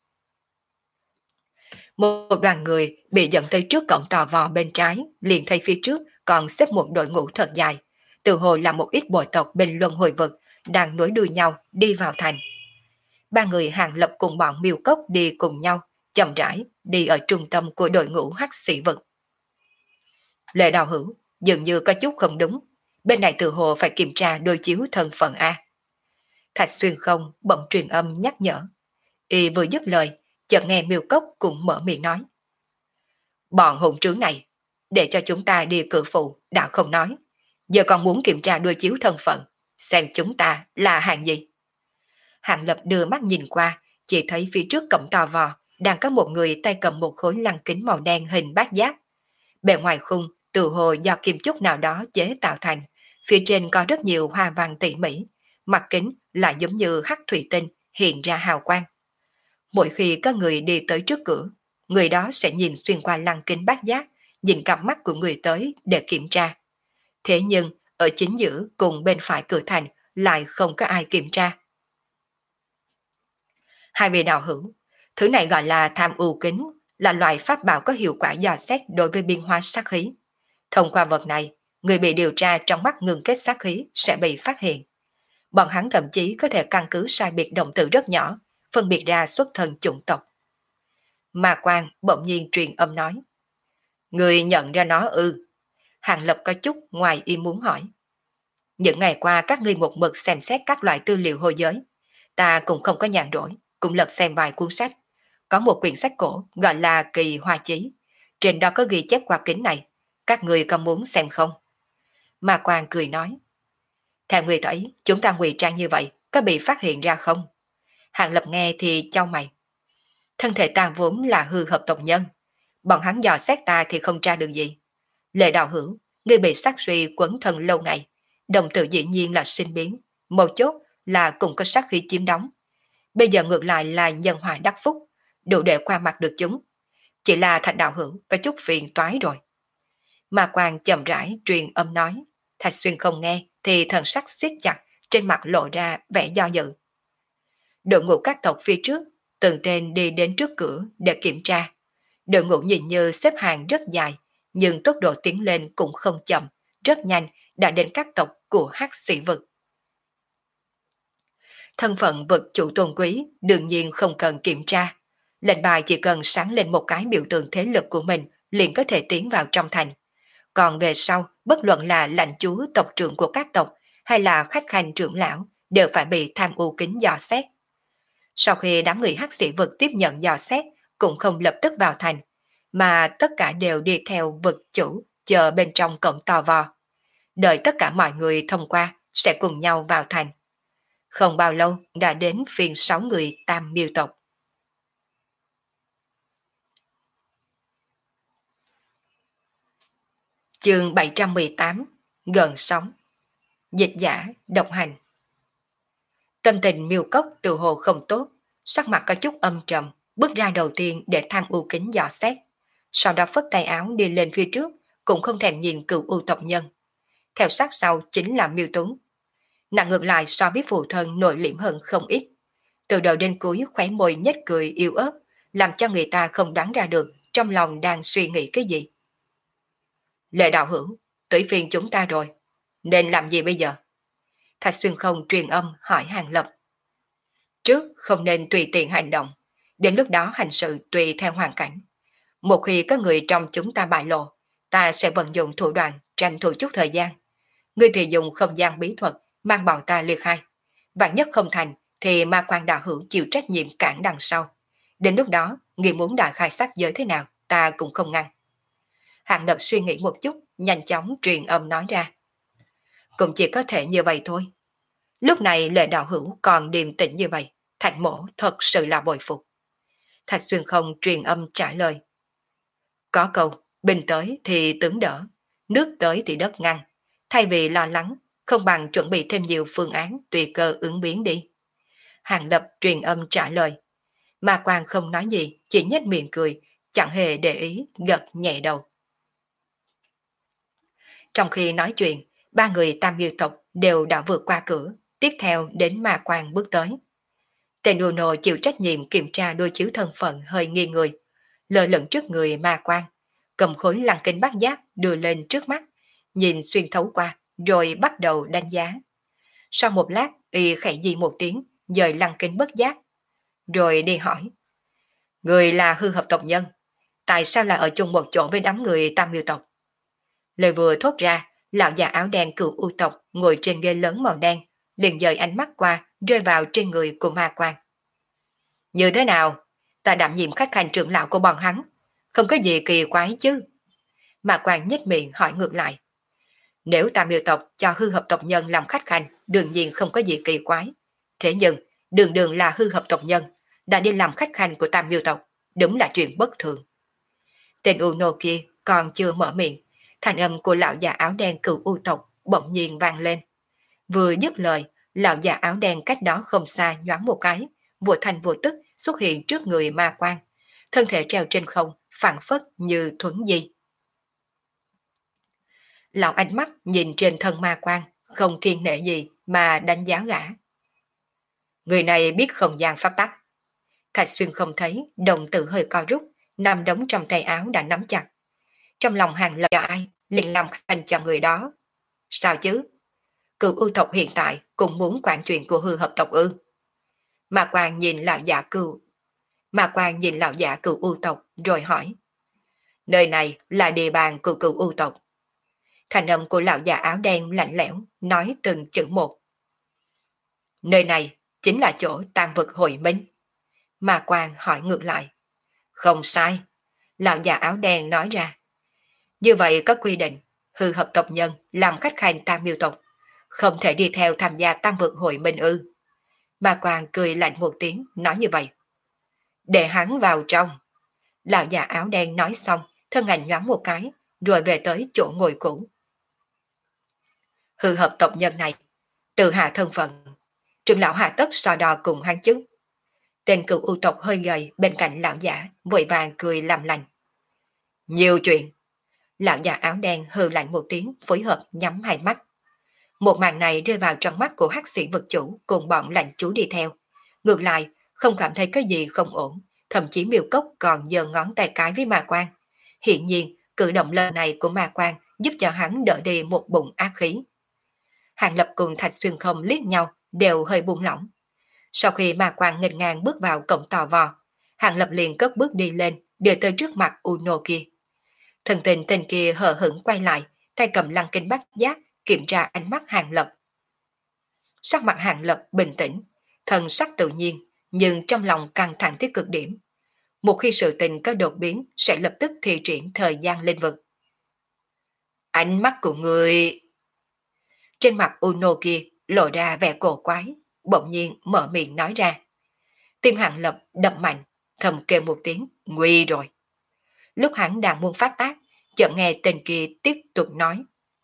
Một đoàn người bị dẫn tới trước cổng tò vò bên trái, liền thấy phía trước còn xếp một đội ngũ thật dài, từ hồ là một ít bộ tộc bên luân hồi vực đang nối đuôi nhau đi vào thành. Ba người Hàng Lập cùng bọn Miêu Cốc đi cùng nhau, chậm rãi đi ở trung tâm của đội ngũ hắc sĩ vực. Lệ Đào Hữu dường như có chút không đúng, bên này từ hồ phải kiểm tra đối chiếu thân phận A. Thạch Xuyên không bỗng truyền âm nhắc nhở. Y vừa dứt lời, chợt nghe Miêu Cốc cũng mở miệng nói. Bọn hỗn trướng này, để cho chúng ta đi cửa phụ đã không nói, giờ còn muốn kiểm tra đối chiếu thân phận, xem chúng ta là hàng gì. Hàng Lập đưa mắt nhìn qua, chỉ thấy phía trước cổng to vò đang có một người tay cầm một khối lăng kính màu đen hình bát giác. Bề ngoài khung từ hồ do kim chúc nào đó chế tạo thành, phía trên có rất nhiều hoa văn tỉ mỉ, mặt kính lại giống như hắc thủy tinh hiện ra hào quang. Mỗi khi có người đi tới trước cửa, người đó sẽ nhìn xuyên qua lăng kính bát giác, nhìn cặp mắt của người tới để kiểm tra. Thế nhưng ở chính giữa cùng bên phải cửa thành lại không có ai kiểm tra. Hai vị đạo hữu, thứ này gọi là tham ưu kính, là loại pháp bảo có hiệu quả dò xét đối với biên hóa sát khí. Thông qua vật này, người bị điều tra trong mắt ngừng kết sát khí sẽ bị phát hiện. Bọn hắn thậm chí có thể căn cứ sai biệt động từ rất nhỏ, phân biệt ra xuất thân chủng tộc. Ma Quang bỗng nhiên truyền âm nói. Người nhận ra nó ư? Hàng Lập có chút ngoài ý muốn hỏi. Những ngày qua các ngươi một mực xem xét các loại tư liệu hồi giới. Ta cũng không có nhàn rỗi, cũng lật xem vài cuốn sách. Có một quyển sách cổ gọi là Kỳ Hoa Chí, trên đó có ghi chép qua kính này, các người có muốn xem không? Ma Quang cười nói, theo người thấy, chúng ta ngụy trang như vậy, có bị phát hiện ra không? Hàng Lập nghe thì chau mày. Thân thể ta vốn là hư hợp tộc nhân, bọn hắn dò xét ta thì không tra được gì. Lệ Đạo Hữu, ngươi bị sát suy quấn thân lâu ngày, đồng tử dĩ nhiên là sinh biến, một chốt là cùng có sát khí chiếm đóng. Bây giờ ngược lại là nhân hòa đắc phúc, đủ để qua mặt được chúng. Chỉ là Thạch Đạo Hữu có chút phiền toái rồi. Ma Quang chậm rãi truyền âm nói, Thạch Xuyên không nghe thì thần sắc siết chặt, trên mặt lộ ra vẻ do dự. Đội ngũ các tộc phía trước, từng tên đi đến trước cửa để kiểm tra. Đội ngũ nhìn như xếp hàng rất dài, nhưng tốc độ tiến lên cũng không chậm, rất nhanh đã đến các tộc của hắc sĩ vực. Thân phận vực chủ tôn quý đương nhiên không cần kiểm tra. Lệnh bài chỉ cần sáng lên một cái biểu tượng thế lực của mình liền có thể tiến vào trong thành. Còn về sau, bất luận là lãnh chúa tộc trưởng của các tộc hay là khách khanh trưởng lão đều phải bị tham ô kính dò xét. Sau khi đám người hắc sĩ vực tiếp nhận dò xét cũng không lập tức vào thành, mà tất cả đều đi theo vực chủ chờ bên trong cổng to vò. Đợi tất cả mọi người thông qua sẽ cùng nhau vào thành. Không bao lâu đã đến phiên sáu người Tam Miêu tộc. Chương bảy trăm mười tám, gần sóng. Dịch giả độc hành. Tâm tình Miêu Cốc tự hồ không tốt, sắc mặt có chút âm trầm, bước ra đầu tiên để tham ưu kính dò xét. Sau đó phất tay áo đi lên phía trước, cũng không thèm nhìn cựu ưu tộc nhân. Theo sát sau chính là Miêu Tuấn. Nàng ngược lại so với phụ thân nội liễm hơn không ít. Từ đầu đến cuối khóe môi nhếch cười yếu ớt, làm cho người ta không đoán ra được trong lòng đang suy nghĩ cái gì. Lệ Đạo Hữu, tới phiên chúng ta rồi, nên làm gì bây giờ? Thạch Xuyên Không truyền âm hỏi Hàng Lập. Trước không nên tùy tiện hành động, đến lúc đó hành sự tùy theo hoàn cảnh. Một khi có người trong chúng ta bại lộ, ta sẽ vận dụng thủ đoạn tranh thủ chút thời gian. Ngươi thì dùng không gian bí thuật mang bọn ta ly khai. Vạn nhất không thành thì Ma Quang Đạo Hữu chịu trách nhiệm cản đằng sau. Đến lúc đó, ngươi muốn đại khai sát giới thế nào, ta cũng không ngăn. Hàng Lập suy nghĩ một chút, nhanh chóng truyền âm nói ra. Cũng chỉ có thể như vậy thôi. Lúc này Lệ Đạo Hữu còn điềm tĩnh như vậy, Thạch Mỗ thật sự là bội phục. Thạch Xuyên Không truyền âm trả lời. Có câu, binh tới thì tướng đỡ, nước tới thì đất ngăn. Thay vì lo lắng, không bằng chuẩn bị thêm nhiều phương án tùy cơ ứng biến đi. Hàng Lập truyền âm trả lời. Ma Quang không nói gì, chỉ nhếch miệng cười, chẳng hề để ý, gật nhẹ đầu. Trong khi nói chuyện, ba người Tam Miêu tộc đều đã vượt qua cửa, tiếp theo đến Ma Quang bước tới. Tên Uno chịu trách nhiệm kiểm tra đôi chiếu thân phận hơi nghi người, lơ lửng trước người Ma Quang, cầm khối lăng kính bát giác đưa lên trước mắt, nhìn xuyên thấu qua, rồi bắt đầu đánh giá. Sau một lát, y khẽ di một tiếng, dời lăng kính bất giác, rồi đi hỏi. Người là hư hợp tộc nhân, tại sao lại ở chung một chỗ với đám người Tam Miêu tộc? Lời vừa thốt ra, lão già áo đen cựu ưu tộc ngồi trên ghế lớn màu đen, liền dời ánh mắt qua, rơi vào trên người của Ma Quang. Như thế nào? Ta đảm nhiệm khách hành trưởng lão của bọn hắn, không có gì kỳ quái chứ? Ma Quang nhếch miệng hỏi ngược lại. Nếu Tam Miêu tộc cho hư hợp tộc nhân làm khách khanh, đương nhiên không có gì kỳ quái. Thế nhưng, đường đường là hư hợp tộc nhân, đã đi làm khách khanh của Tam Miêu tộc, đúng là chuyện bất thường. Tên Uno kia còn chưa mở miệng, thanh âm của lão già áo đen cựu u tộc bỗng nhiên vang lên. Vừa dứt lời, lão già áo đen cách đó không xa nhoáng một cái, vô thành vô tức xuất hiện trước người Ma Quang, thân thể treo trên không, phảng phất như thuấn di. Lão ánh mắt nhìn trên thân Ma Quang, không kiêng nể gì mà đánh giá gã. Người này biết không gian pháp tắc. Thạch Xuyên không thấy, đồng tử hơi co rút, nằm đống trong tay áo đã nắm chặt. Trong lòng Hàng Lập cho ai, liền làm khanh cho người đó. Sao chứ? Cựu ưu tộc hiện tại cũng muốn quản chuyện của hư hợp tộc ư? Ma Quang nhìn lão giả cựu. Ma Quang nhìn lão giả cựu ưu tộc rồi hỏi. Nơi này là địa bàn của cựu ưu tộc. Thành âm của lão già áo đen lạnh lẽo, nói từng chữ một. Nơi này chính là chỗ tam vực hội minh. Ma Quang hỏi ngược lại. Không sai. Lão già áo đen nói ra. Như vậy có quy định, hư hợp tộc nhân làm khách khanh tam miêu tộc, không thể đi theo tham gia tam vực hội minh ư. Ma Quang cười lạnh một tiếng, nói như vậy. Để hắn vào trong. Lão già áo đen nói xong, thân ảnh nhoáng một cái, rồi về tới chỗ ngồi cũ. Hư hợp tộc nhân này, tự hạ thân phận, trưởng lão hạ tất so đo cùng hắn chứ. Tên cựu ưu tộc hơi gầy bên cạnh lão giả, vội vàng cười làm lành. Nhiều chuyện. Lão già áo đen hừ lạnh một tiếng, phối hợp nhắm hai mắt. Một màn này rơi vào trong mắt của hắc sĩ vực chủ cùng bọn lãnh chú đi theo. Ngược lại, không cảm thấy cái gì không ổn, thậm chí Miêu Cốc còn giơ ngón tay cái với Ma Quang. Hiện nhiên, cử động lần này của Ma Quang giúp cho hắn đỡ đi một bụng ác khí. Hàng Lập cùng Thạch Xuyên Không liếc nhau, đều hơi buông lỏng. Sau khi Ma Quang nghênh ngang bước vào cổng tò vò, Hàng Lập liền cất bước đi lên, đưa tới trước mặt Uno kia. Thần tình tên kia hờ hững quay lại, tay cầm lăng kinh bát giác, kiểm tra ánh mắt Hàng Lập. Sắc mặt Hàng Lập bình tĩnh, thần sắc tự nhiên, nhưng trong lòng căng thẳng tới cực điểm. Một khi sự tình có đột biến, sẽ lập tức thi triển thời gian linh vực. Ánh mắt của người... Trên mặt Uno kia lộ ra vẻ cổ quái, bỗng nhiên mở miệng nói ra. Tim Hàng Lập đập mạnh, thầm kêu một tiếng, nguy rồi. Lúc hắn đang muốn phát tác, chợt nghe tên kia tiếp tục nói.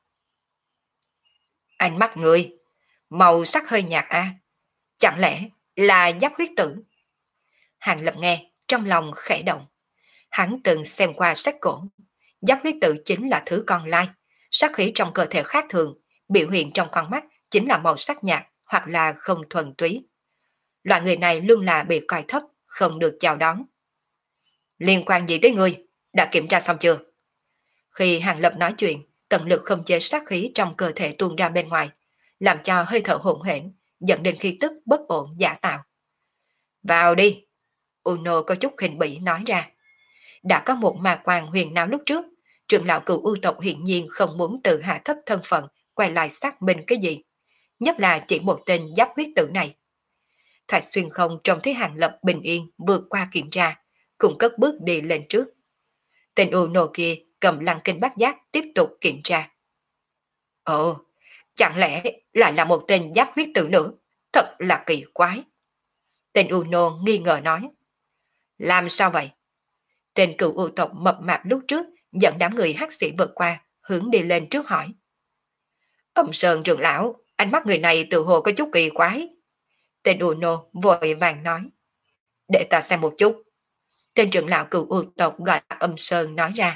Ánh mắt người, màu sắc hơi nhạt a, à? Chẳng lẽ là giáp huyết tử? Hàng Lập nghe, trong lòng khẽ động. Hắn từng xem qua sách cổ. Giáp huyết tử chính là thứ con lai, sắc khí trong cơ thể khác thường, biểu hiện trong con mắt chính là màu sắc nhạt hoặc là không thuần túy. Loại người này luôn là bị coi thấp, không được chào đón. Liên quan gì tới ngươi? Đã kiểm tra xong chưa? Khi Hàng Lập nói chuyện, tận lực không chế sát khí trong cơ thể tuôn ra bên ngoài, làm cho hơi thở hỗn hển, dẫn đến khí tức bất ổn giả tạo. Vào đi! Uno có chút khinh bỉ nói ra. Đã có một ma quang huyền não lúc trước, trưởng lão cựu ưu tộc hiển nhiên không muốn tự hạ thấp thân phận, quay lại xác minh cái gì. Nhất là chỉ một tên giáp huyết tử này. Thạch Xuyên Không trông thấy Hàng Lập bình yên vượt qua kiểm tra, cùng cất bước đi lên trước. Tên Uno kia cầm lăng kinh bát giác tiếp tục kiểm tra. Ồ, chẳng lẽ lại là một tên giáp huyết tử nữa? Thật là kỳ quái. Tên Uno nghi ngờ nói. Làm sao vậy? Tên cựu ưu tộc mập mạp lúc trước dẫn đám người hắc sĩ vượt qua, hướng đi lên trước hỏi. Âm Sơn trưởng lão, ánh mắt người này tự hồ có chút kỳ quái. Tên Uno vội vàng nói. Để ta xem một chút. Tên trưởng lão cựu ưu tộc gọi Âm Sơn nói ra.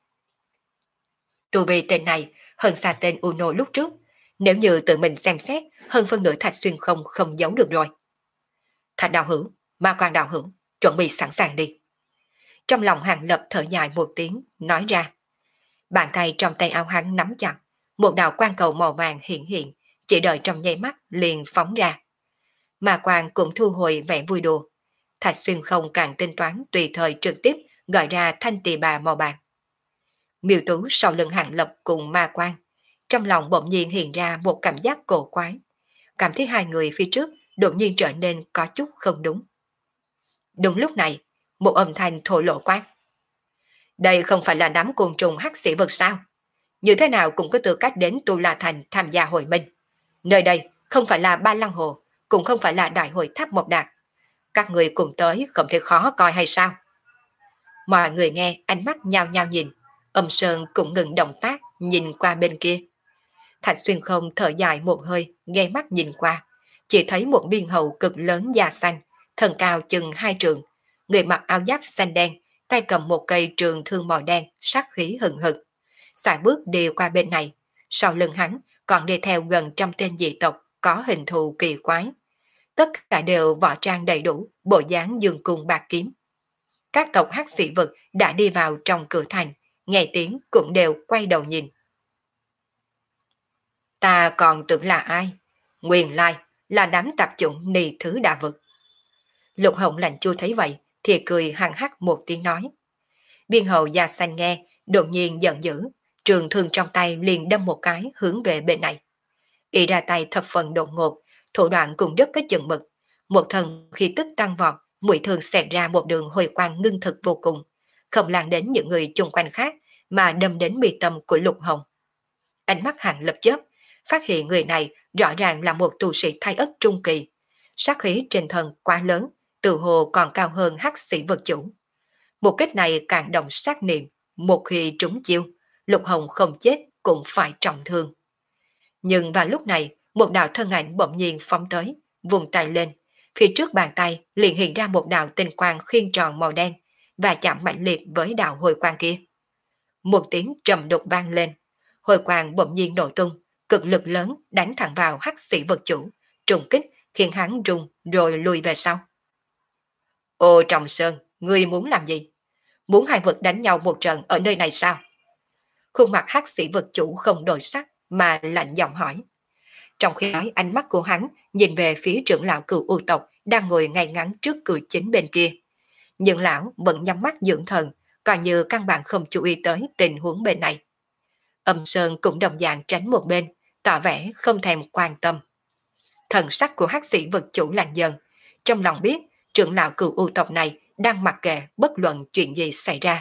Tu vi tên này hơn xa tên Uno lúc trước. Nếu như tự mình xem xét, hơn phân nửa Thạch Xuyên Không không giấu được rồi. Thạch đạo hữu, Ma Quang đạo hữu, chuẩn bị sẵn sàng đi. Trong lòng Hàng Lập thở dài một tiếng, nói ra. Bàn tay trong tay áo hắn nắm chặt, một đạo quang cầu màu vàng hiện hiện, chỉ đợi trong nháy mắt liền phóng ra. Ma Quang cũng thu hồi vẻ vui đùa. Thạch Xuyên Không càng tính toán tùy thời trực tiếp gọi ra thanh tỳ bà màu bạc. Miêu Tú sau lưng Hàng Lập cùng Ma Quang, trong lòng bỗng nhiên hiện ra một cảm giác cổ quái. Cảm thấy hai người phía trước đột nhiên trở nên có chút không đúng. Đúng lúc này, một âm thanh thổ lộ quát. Đây không phải là đám côn trùng hắc sĩ vực sao? Như thế nào cũng có tư cách đến Tu La Thành tham gia hội minh. Nơi đây không phải là Ba Lăng Hồ, cũng không phải là đại hội tháp Mộc Đạt. Các người cùng tới không thể khó coi hay sao? Mọi người nghe ánh mắt nhao nhao nhìn, Âm Sơn cũng ngừng động tác nhìn qua bên kia. Thạch Xuyên Không thở dài một hơi, nghe mắt nhìn qua, chỉ thấy một viên hầu cực lớn da xanh, thân cao chừng hai trượng, người mặc áo giáp xanh đen, tay cầm một cây trường thương màu đen, sát khí hừng hực. Xài bước đi qua bên này, sau lưng hắn còn đi theo gần trăm tên dị tộc có hình thù kỳ quái. Tất cả đều võ trang đầy đủ, bộ dáng dương cung bạc kiếm. Các tộc hắc sĩ vực đã đi vào trong cửa thành, nghe tiếng cũng đều quay đầu nhìn. Ta còn tưởng là ai? Nguyên lai là đám tạp chủng nì thứ đà vực. Lục Hồng lạnh chua thấy vậy thì cười hằng hắc một tiếng nói. Viên hầu da xanh nghe đột nhiên giận dữ, trường thương trong tay liền đâm một cái hướng về bên này. Y ra tay thập phần đột ngột, thủ đoạn cũng rất có chừng mực. Một thần khi tức tăng vọt, mũi thương xẹt ra một đường hồi quang ngưng thực vô cùng, không lan đến những người chung quanh khác mà đâm đến mi tâm của Lục Hồng. Ánh mắt Hàng Lập chớp, phát hiện người này rõ ràng là một tu sĩ thái ất trung kỳ. Sát khí trên thân quá lớn, tự hồ còn cao hơn hắc sĩ vật chủ. Một kích này càng động sát niệm, một khi trúng chiêu, Lục Hồng không chết cũng phải trọng thương. Nhưng vào lúc này, một đạo thân ảnh bỗng nhiên phóng tới, vùng tay lên. Phía trước bàn tay liền hiện ra một đạo tinh quang khiên tròn màu đen và chạm mạnh liệt với đạo hồi quang kia. Một tiếng trầm đục vang lên, hồi quang bỗng nhiên nổ tung, cực lực lớn đánh thẳng vào hắc sĩ vật chủ, trùng kích khiến hắn rung rồi lùi về sau. Ô Trọng Sơn, ngươi muốn làm gì? Muốn hai vật đánh nhau một trận ở nơi này sao? Khuôn mặt hắc sĩ vật chủ không đổi sắc mà lạnh giọng hỏi. Trong khi nói, ánh mắt của hắn nhìn về phía trưởng lão cựu u tộc đang ngồi ngay ngắn trước cửa chính bên kia. Nhưng lão vẫn nhắm mắt dưỡng thần, coi như căn bản không chú ý tới tình huống bên này. Âm Sơn cũng đồng dạng tránh một bên, tỏ vẻ không thèm quan tâm. Thần sắc của hắc sĩ vật chủ lạnh dần, trong lòng biết trưởng lão cựu u tộc này đang mặc kệ bất luận chuyện gì xảy ra.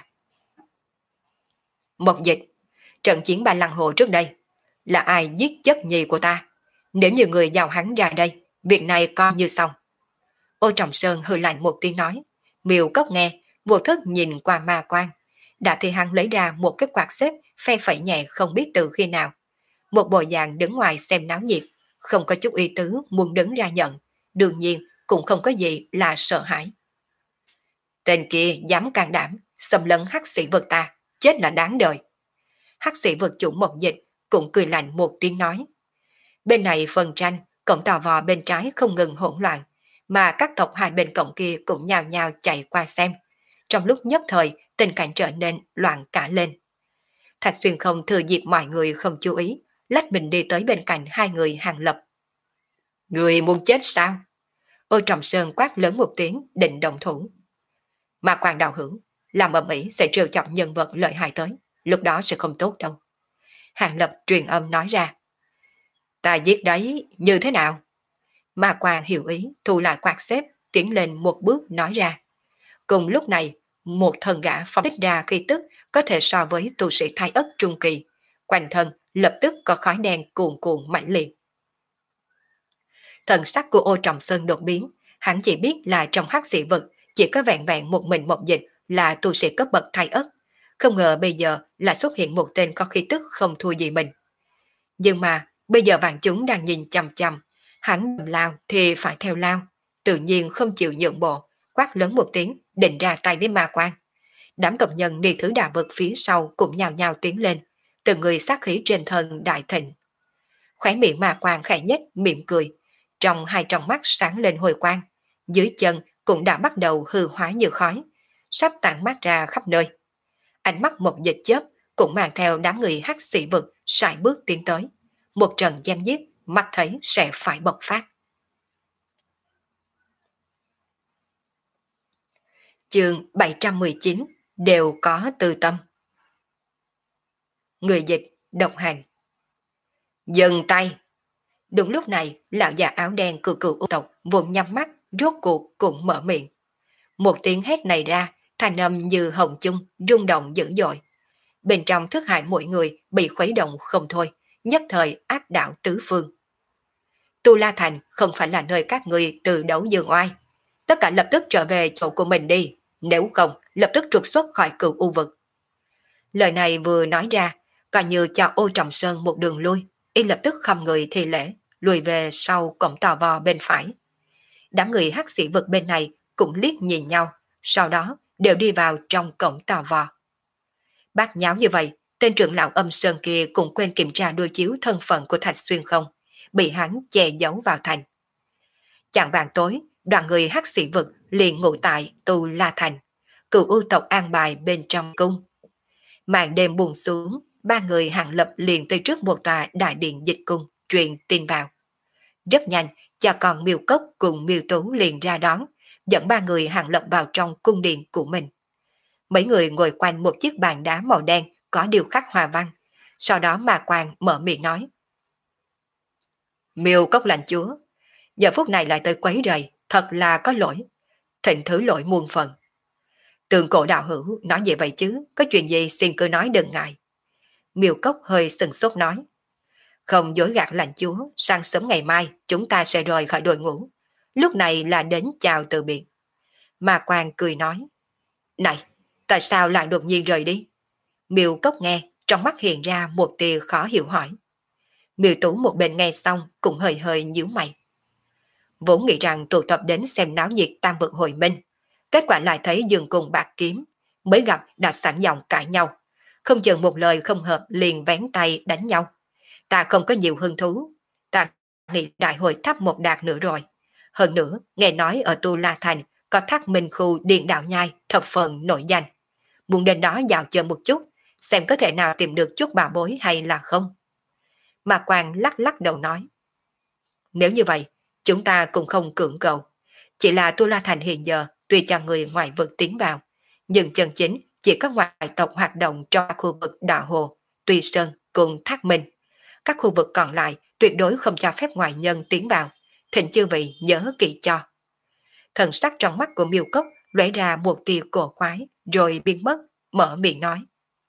Một dịch, trận chiến Ba Lăng Hồ trước đây, là ai giết chất nhi của ta? Nếu như người giao hắn ra đây, việc này coi như xong. Ô Trọng Sơn hừ lạnh một tiếng nói. Miêu Cốc nghe, vô thức nhìn qua ma quan. Đã thì hắn lấy ra một cái quạt xếp, phe phẩy nhẹ không biết từ khi nào. Một bộ dạng đứng ngoài xem náo nhiệt, không có chút ý tứ muốn đứng ra nhận. Đương nhiên cũng không có gì là sợ hãi. Tên kia dám can đảm, xâm lấn hắc sĩ vật ta, chết là đáng đời. Hắc sĩ vật chủ một dịch cũng cười lạnh một tiếng nói. Bên này phần tranh, cổng tò vò bên trái không ngừng hỗn loạn, mà các tộc hai bên cổng kia cũng nhào nhào chạy qua xem. Trong lúc nhất thời, tình cảnh trở nên loạn cả lên. Thạch Xuyên không thừa dịp mọi người không chú ý, lách mình đi tới bên cạnh hai người Hàng Lập. Người muốn chết sao? Ô Trọng Sơn quát lớn một tiếng, định động thủ. Mà quan đào hưởng, làm ầm ĩ sẽ trêu chọc nhân vật lợi hại tới, lúc đó sẽ không tốt đâu. Hàng Lập truyền âm nói ra. Ta giết đấy, như thế nào? Ma Quan hiểu ý, thu lại quạt xếp, tiến lên một bước nói ra. Cùng lúc này, một thần gã phóng thích ra khí tức có thể so với tu sĩ thái ất trung kỳ. Quanh thân lập tức có khói đen cuồn cuộn mãnh liệt. Thần sắc của Ô Trọng Sơn đột biến, hắn chỉ biết là trong hắc sĩ vực chỉ có vẹn vẹn một mình một dịch là tu sĩ cấp bậc thái ất. Không ngờ bây giờ là xuất hiện một tên có khí tức không thua gì mình. Nhưng mà bây giờ vạn chúng đang nhìn chằm chằm, hắn lao thì phải theo lao, tự nhiên không chịu nhượng bộ, quát lớn một tiếng, định ra tay với Ma Quan. Đám tộc nhân đi thứ đà vực phía sau cũng nhào nhào tiến lên, từng người sát khí trên thân đại thịnh. Khóe miệng Ma Quan khẽ nhếch mỉm cười, trong hai tròng mắt sáng lên hồi quang, dưới chân cũng đã bắt đầu hư hóa như khói, sắp tản mát ra khắp nơi. Ánh mắt một dịch chớp cũng mang theo đám người hắc sĩ vực sải bước tiến tới. Một trận giam giết, mắt thấy sẽ phải bộc phát. Chương bảy trăm mười chín đều có tư tâm. Người dịch, độc hành. Dừng tay. Đúng lúc này, lão già áo đen cự cự u tộc vụn nhắm mắt, rốt cuộc cũng mở miệng. Một tiếng hét này ra, thanh âm như hồng chung, rung động dữ dội. Bên trong thức hải mỗi người bị khuấy động không thôi, nhất thời áp đảo tứ phương. Tu La Thành không phải là nơi các người từ đấu dương oai. Tất cả lập tức trở về chỗ của mình đi, nếu không lập tức trục xuất khỏi cựu u vực. Lời này vừa nói ra, coi như cho Ô Trọng Sơn một đường lui, y lập tức khom người thi lễ, lùi về sau cổng tò vò bên phải. Đám người hắc sĩ vực bên này cũng liếc nhìn nhau, sau đó đều đi vào trong cổng tò vò. Bát nháo như vậy, tên trưởng lão Âm Sơn kia cũng quên kiểm tra đối chiếu thân phận của Thạch Xuyên không, bị hắn che giấu vào thành. Chạng vàng tối, đoàn người hắc sĩ vực liền ngụ tại Tu La Thành, cựu ưu tộc an bài bên trong cung. Màn đêm buông xuống, ba người Hàng Lập liền tới trước một tòa đại điện dịch cung, truyền tin vào. Rất nhanh, cha con Miêu Cốc cùng Miêu Tú liền ra đón, dẫn ba người Hàng Lập vào trong cung điện của mình. Mấy người ngồi quanh một chiếc bàn đá màu đen có điêu khắc hoa văn. Sau đó Ma Quan mở miệng nói. Miêu Cốc lãnh chúa, giờ phút này lại tới quấy rầy, thật là có lỗi. Thịnh thứ lỗi muôn phần. Tường cổ đạo hữu nói gì vậy chứ, có chuyện gì xin cứ nói đừng ngại. Miêu Cốc hơi sừng sốt nói. Không dối gạt lãnh chúa, sáng sớm ngày mai chúng ta sẽ rời khỏi đội ngũ. Lúc này là đến chào từ biệt. Ma Quang cười nói. Này, tại sao lại đột nhiên rời đi? Miêu Cốc nghe, trong mắt hiện ra một tia khó hiểu hỏi. Miêu Tú một bên nghe xong cũng hơi hơi nhíu mày. Vốn nghĩ rằng tụ tập đến xem náo nhiệt tam vực hồi minh. Kết quả lại thấy Dương cùng bạc kiếm. Mới gặp đã sẵn giọng cãi nhau. Không chừng một lời không hợp liền vén tay đánh nhau. Ta không có nhiều hứng thú. Ta nghĩ đại hội thắp một đạt nữa rồi. Hơn nữa, nghe nói ở Tu La Thành có thác minh khu điện đạo nhai thập phần nổi danh. Muốn đến đó dạo chơi một chút, xem có thể nào tìm được chút bà bối hay là không. Mà Quang lắc lắc đầu nói. Nếu như vậy, chúng ta cũng không cưỡng cầu. Chỉ là Tu La Thành hiện giờ tuy cho người ngoại vực tiến vào, nhưng chân chính chỉ có ngoại tộc hoạt động trong khu vực Đạo Hồ, Tuy Sơn cùng Thác Minh. Các khu vực còn lại tuyệt đối không cho phép ngoại nhân tiến vào. Thỉnh chư vị nhớ kỹ cho. Thần sắc trong mắt của Miêu Cốc lóe ra một tia cổ quái rồi biến mất, mở miệng nói.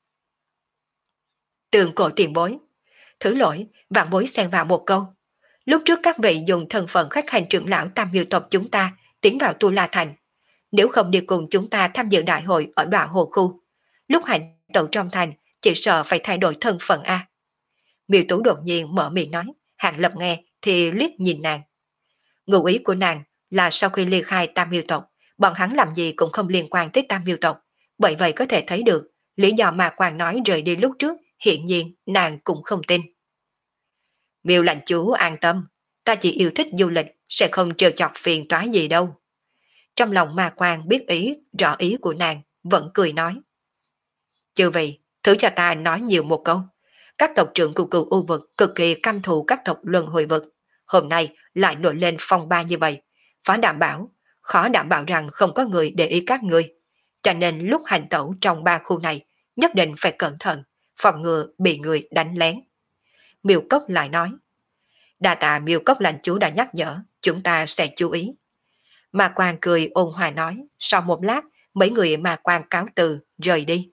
Tường cổ tiền bối. Thứ lỗi, vạn bối xen vào một câu. Lúc trước các vị dùng thân phận khách hành trưởng lão tam miêu tộc chúng ta tiến vào Tu La Thành. Nếu không đi cùng chúng ta tham dự đại hội ở đoạn hồ khu, lúc hành tẩu trong thành chỉ sợ phải thay đổi thân phận A. Miêu Tú đột nhiên mở miệng nói, Hàng Lập nghe thì liếc nhìn nàng. Ngụ ý của nàng là sau khi ly khai tam miêu tộc, bọn hắn làm gì cũng không liên quan tới tam miêu tộc, bởi vậy có thể thấy được lý do mà Quang nói rời đi lúc trước, hiện nhiên nàng cũng không tin. Miêu lãnh chúa an tâm, ta chỉ yêu thích du lịch, sẽ không trêu chọc phiền toái gì đâu. Trong lòng Ma Quang biết ý, rõ ý của nàng, vẫn cười nói. Chư vị, thử cho ta nói nhiều một câu. Các tộc trưởng của cựu u vực cực kỳ căm thù các tộc luân hồi vực. Hôm nay lại nổi lên phong ba như vậy. Phá đảm bảo, khó đảm bảo rằng không có người để ý các người. Cho nên lúc hành tẩu trong ba khu này, nhất định phải cẩn thận, phòng ngừa bị người đánh lén. Miêu Cốc lại nói. Đa tạ Miêu Cốc lãnh chúa đã nhắc nhở, chúng ta sẽ chú ý. Ma Quang cười ôn hòa nói, sau một lát, mấy người Ma Quang cáo từ, rời đi.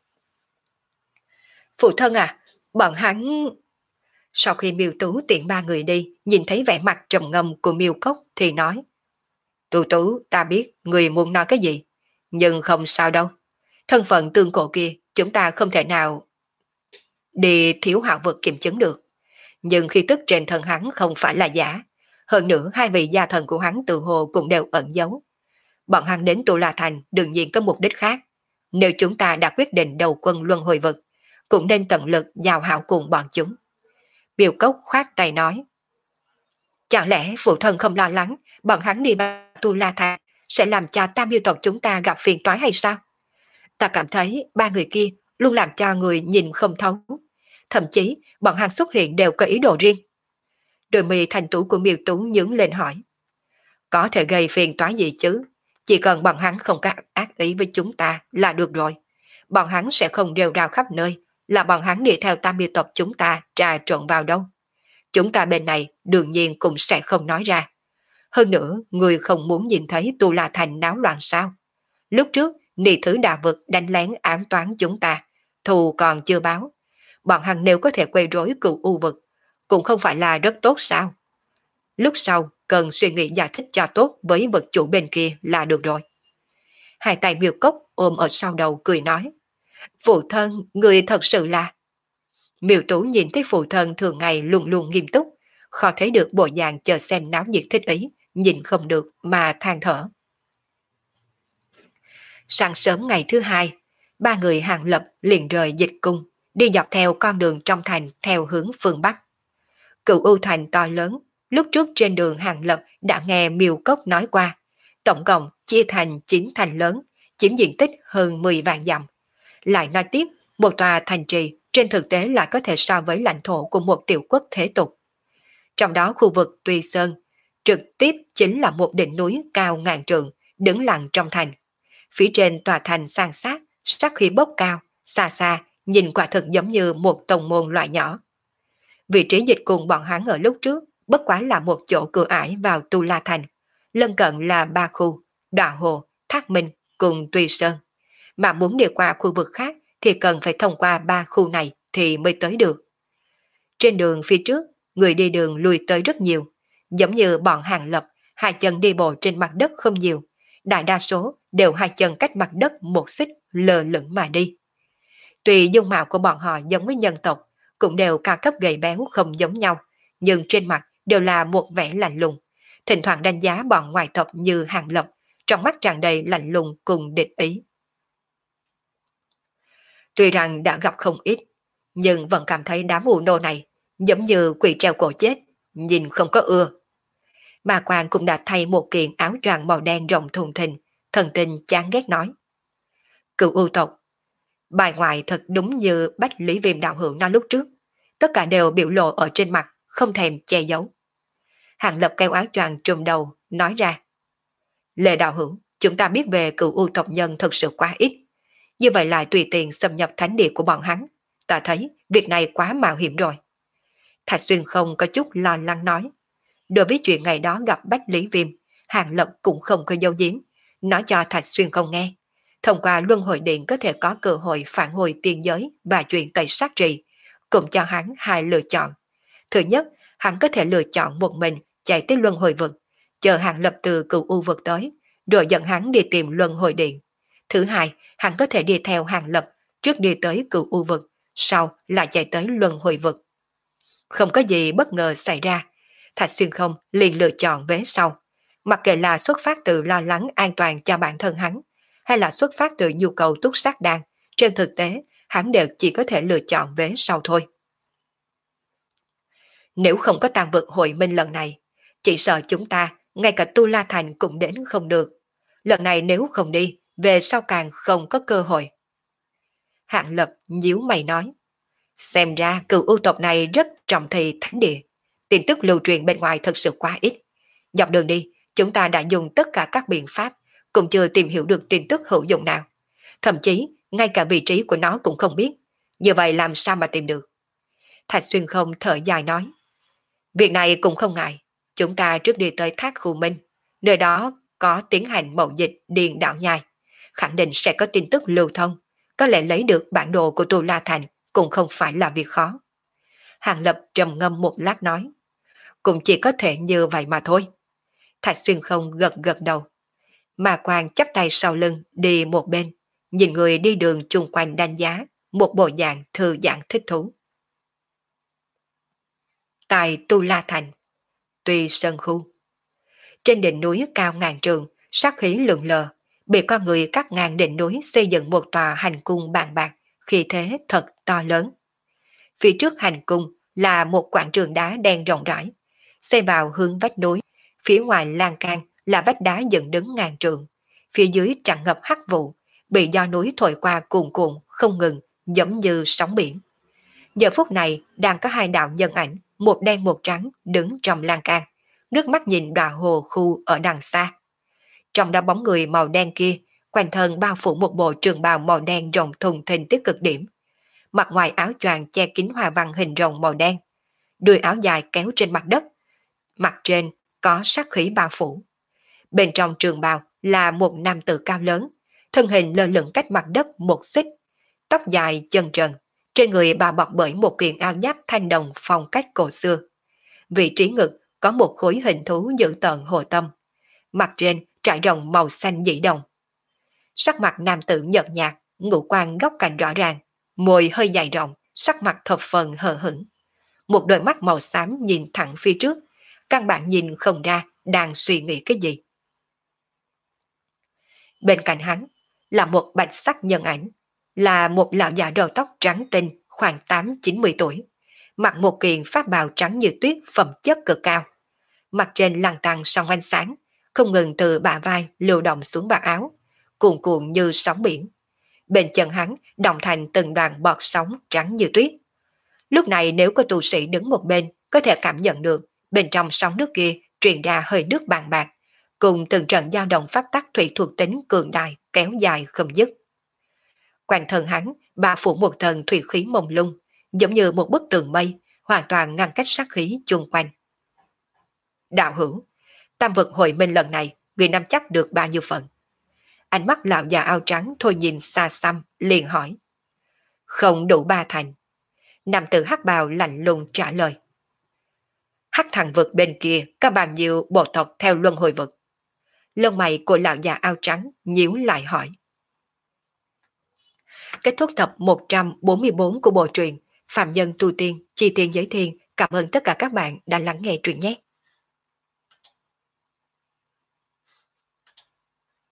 Phụ thân à, bọn hắn... Sau khi Miêu Tú tiện ba người đi, nhìn thấy vẻ mặt trầm ngâm của Miêu Cốc thì nói. Tú Tú, ta biết người muốn nói cái gì, nhưng không sao đâu. Thân phận tương cổ kia, chúng ta không thể nào đi thiếu hạo vực kiểm chứng được. Nhưng khi tức trên thân hắn không phải là giả. Hơn nữa hai vị gia thần của hắn tự hồ cũng đều ẩn giấu. Bọn hắn đến Tu La Thành đương nhiên có mục đích khác. Nếu chúng ta đã quyết định đầu quân luân hồi vực, cũng nên tận lực giao hảo cùng bọn chúng. Miêu Cốc khoát tay nói. Chẳng lẽ phụ thân không lo lắng bọn hắn đi vào Tu La Thành sẽ làm cho tam miêu tộc chúng ta gặp phiền toái hay sao? Ta cảm thấy ba người kia luôn làm cho người nhìn không thấu. Thậm chí bọn hắn xuất hiện đều có ý đồ riêng. Đôi mi thành tú của Miêu Tú nhướng lên hỏi. Có thể gây phiền toái gì chứ? Chỉ cần bọn hắn không có ác ý với chúng ta là được rồi. Bọn hắn sẽ không rêu rao khắp nơi, là bọn hắn đi theo tam miêu tộc chúng ta trà trộn vào đâu. Chúng ta bên này đương nhiên cũng sẽ không nói ra. Hơn nữa, người không muốn nhìn thấy Tu La Thành náo loạn sao? Lúc trước, nị thứ đà vực đánh lén ám toán chúng ta, thù còn chưa báo. Bọn hắn nếu có thể quay rối cựu u vực, cũng không phải là rất tốt sao? Lúc sau, cần suy nghĩ giải thích cho tốt với vật chủ bên kia là được rồi. Hai tay Miêu Cốc ôm ở sau đầu cười nói. Phụ thân, người thật sự là... Miêu Tú nhìn thấy phụ thân thường ngày luôn luôn nghiêm túc, khó thấy được bộ dạng chờ xem náo nhiệt thích ý, nhìn không được mà than thở. Sáng sớm ngày thứ hai, ba người Hàng Lập liền rời dịch cung, đi dọc theo con đường trong thành theo hướng phương Bắc. Cựu ưu thành to lớn, lúc trước trên đường Hàng Lập đã nghe Miêu Cốc nói qua, tổng cộng chia thành chín thành lớn, chiếm diện tích hơn mười vạn dặm. Lại nói tiếp, một tòa thành trì trên thực tế lại có thể so với lãnh thổ của một tiểu quốc thế tục. Trong đó khu vực Tuy Sơn, trực tiếp chính là một đỉnh núi cao ngàn trượng, đứng lặng trong thành. Phía trên tòa thành san sát, sắc khí bốc cao, xa xa, nhìn quả thực giống như một tông môn loại nhỏ. Vị trí dịch cùng bọn hắn ở lúc trước, bất quá là một chỗ cửa ải vào Tu La Thành. Lân cận là ba khu, Đọa Hồ, Thác Minh cùng Tuy Sơn, mà muốn đi qua khu vực khác thì cần phải thông qua ba khu này thì mới tới được. Trên đường phía trước, người đi đường lùi tới rất nhiều, giống như bọn Hàng Lập, hai chân đi bộ trên mặt đất không nhiều, đại đa số đều hai chân cách mặt đất một xích lờ lửng mà đi. Tuy dung mạo của bọn họ giống với nhân tộc, cũng đều cao cấp gầy béo không giống nhau, nhưng trên mặt đều là một vẻ lạnh lùng, thỉnh thoảng đánh giá bọn ngoại tộc như Hàng Lập, trong mắt tràn đầy lạnh lùng cùng địch ý. Tuy rằng đã gặp không ít, nhưng vẫn cảm thấy đám mù nô này giống như quỷ treo cổ chết, nhìn không có ưa. Mà Quang cũng đã thay một kiện áo choàng màu đen rộng thùng thình, thần tình chán ghét nói. Cựu ưu tộc, bài ngoại thật đúng như Bách Lý Viêm đạo hữu nói lúc trước, tất cả đều biểu lộ ở trên mặt, không thèm che giấu. Hàng Lập kéo áo choàng trùm đầu, nói ra. Lệ đạo hữu, chúng ta biết về cựu ưu tộc nhân thật sự quá ít, như vậy lại tùy tiện xâm nhập thánh địa của bọn hắn, ta thấy việc này quá mạo hiểm rồi. Thạch Xuyên không có chút lo lắng nói. Đối với chuyện ngày đó gặp Bách Lý Viêm, Hàng Lập cũng không có giấu giếm, nói cho Thạch Xuyên không nghe. Thông qua luân hồi điện có thể có cơ hội phản hồi tiên giới và chuyện tẩy sát trì, cũng cho hắn hai lựa chọn. Thứ nhất, hắn có thể lựa chọn một mình chạy tới luân hồi vực, chờ Hàng Lập từ cựu u vực tới, rồi dẫn hắn đi tìm luân hồi điện. Thứ hai, hắn có thể đi theo Hàng Lập, trước đi tới cựu u vực, sau lại chạy tới luân hồi vực. Không có gì bất ngờ xảy ra, Thạch Xuyên không liền lựa chọn vế sau, mặc kệ là xuất phát từ lo lắng an toàn cho bản thân hắn, hay là xuất phát từ nhu cầu túc sát đan, trên thực tế hắn đều chỉ có thể lựa chọn vế sau thôi. Nếu không có tàn vực hội minh lần này, chỉ sợ chúng ta ngay cả Tu La Thành cũng đến không được. Lần này nếu không đi, về sau càng không có cơ hội. Hạng Lập nhíu mày nói. Xem ra cựu ưu tộc này rất trọng thị thánh địa. Tin tức lưu truyền bên ngoài thật sự quá ít. Dọc đường đi, chúng ta đã dùng tất cả các biện pháp, cũng chưa tìm hiểu được tin tức hữu dụng nào. Thậm chí, ngay cả vị trí của nó cũng không biết. Như vậy làm sao mà tìm được? Thạch Xuyên không thở dài nói. Việc này cũng không ngại. Chúng ta trước đi tới thác khu minh. Nơi đó có tiến hành mậu dịch điền đạo nhai. Khẳng định sẽ có tin tức lưu thông. Có lẽ lấy được bản đồ của Tu La Thành cũng không phải là việc khó. Hàng Lập trầm ngâm một lát nói. Cũng chỉ có thể như vậy mà thôi. Thạch Xuyên không gật gật đầu. Mà Quang chắp tay sau lưng đi một bên, nhìn người đi đường chung quanh đánh giá, một bộ dạng thư giãn thích thú. Tại Tu La Thành, Tuy Sơn Khu, trên đỉnh núi cao ngàn trường, sát khí lượn lờ, bị con người cắt ngang đỉnh núi xây dựng một tòa hành cung bàn bạc, khí thế thật to lớn. Phía trước hành cung là một quảng trường đá đen rộng rãi, xây vào hướng vách núi, phía ngoài lan can là vách đá dựng đứng ngàn trường, phía dưới tràn ngập hắc vụ, bị do núi thổi qua cuồn cuộn không ngừng, giống như sóng biển. Giờ phút này đang có hai đạo nhân ảnh, một đen một trắng đứng trong lan can, ngước mắt nhìn đòa hồ khu ở đằng xa. Trong đó bóng người màu đen kia, quanh thân bao phủ một bộ trường bào màu đen rộng thùng thình tới cực điểm. Mặt ngoài áo choàng che kín hoa văn hình rồng màu đen, đuôi áo dài kéo trên mặt đất, mặt trên có sát khí bao phủ. Bên trong trường bào là một nam tử cao lớn, thân hình lơ lửng cách mặt đất một xích, tóc dài chân trần, trên người bà bọc bởi một kiện áo giáp thanh đồng phong cách cổ xưa. Vị trí ngực có một khối hình thú dữ tợn hồ tâm, mặt trên trải rộng màu xanh dĩ đồng. Sắc mặt nam tử nhợt nhạt, ngũ quan góc cạnh rõ ràng, môi hơi dài rộng, sắc mặt thập phần hờ hững. Một đôi mắt màu xám nhìn thẳng phía trước, căn bản nhìn không ra đang suy nghĩ cái gì. Bên cạnh hắn là một bạch sắc nhân ảnh, là một lão già đầu tóc trắng tinh khoảng tám chín mươi tuổi, mặc một kiện pháp bào trắng như tuyết phẩm chất cực cao. Mặt trên lăn tăn song ánh sáng, không ngừng từ bả vai lưu động xuống bả áo, cuồn cuộn như sóng biển. Bên chân hắn động thành từng đoàn bọt sóng trắng như tuyết. Lúc này nếu có tu sĩ đứng một bên, có thể cảm nhận được bên trong sóng nước kia truyền ra hơi nước bàn bạc, cùng từng trận dao động pháp tắc thủy thuộc tính cường đại kéo dài không dứt. Quanh thân hắn bao phủ một thần thủy khí mông lung, giống như một bức tường mây, hoàn toàn ngăn cách sát khí chung quanh. Đạo hữu, tam vực hội minh lần này, người nắm chắc được bao nhiêu phần? Ánh mắt lão già áo trắng thôi nhìn xa xăm, liền hỏi. Không đủ ba thành. Nam tử hắc bào lạnh lùng trả lời. Hắc thằng vực bên kia có bao nhiêu bộ tộc theo luân hồi vực? Lông mày của lão già áo trắng nhíu lại hỏi. Kết thúc tập một trăm bốn mươi bốn của bộ truyện Phạm Nhân Tu Tiên, Chi Tiên Giới Thiên. Cảm ơn tất cả các bạn đã lắng nghe truyện nhé.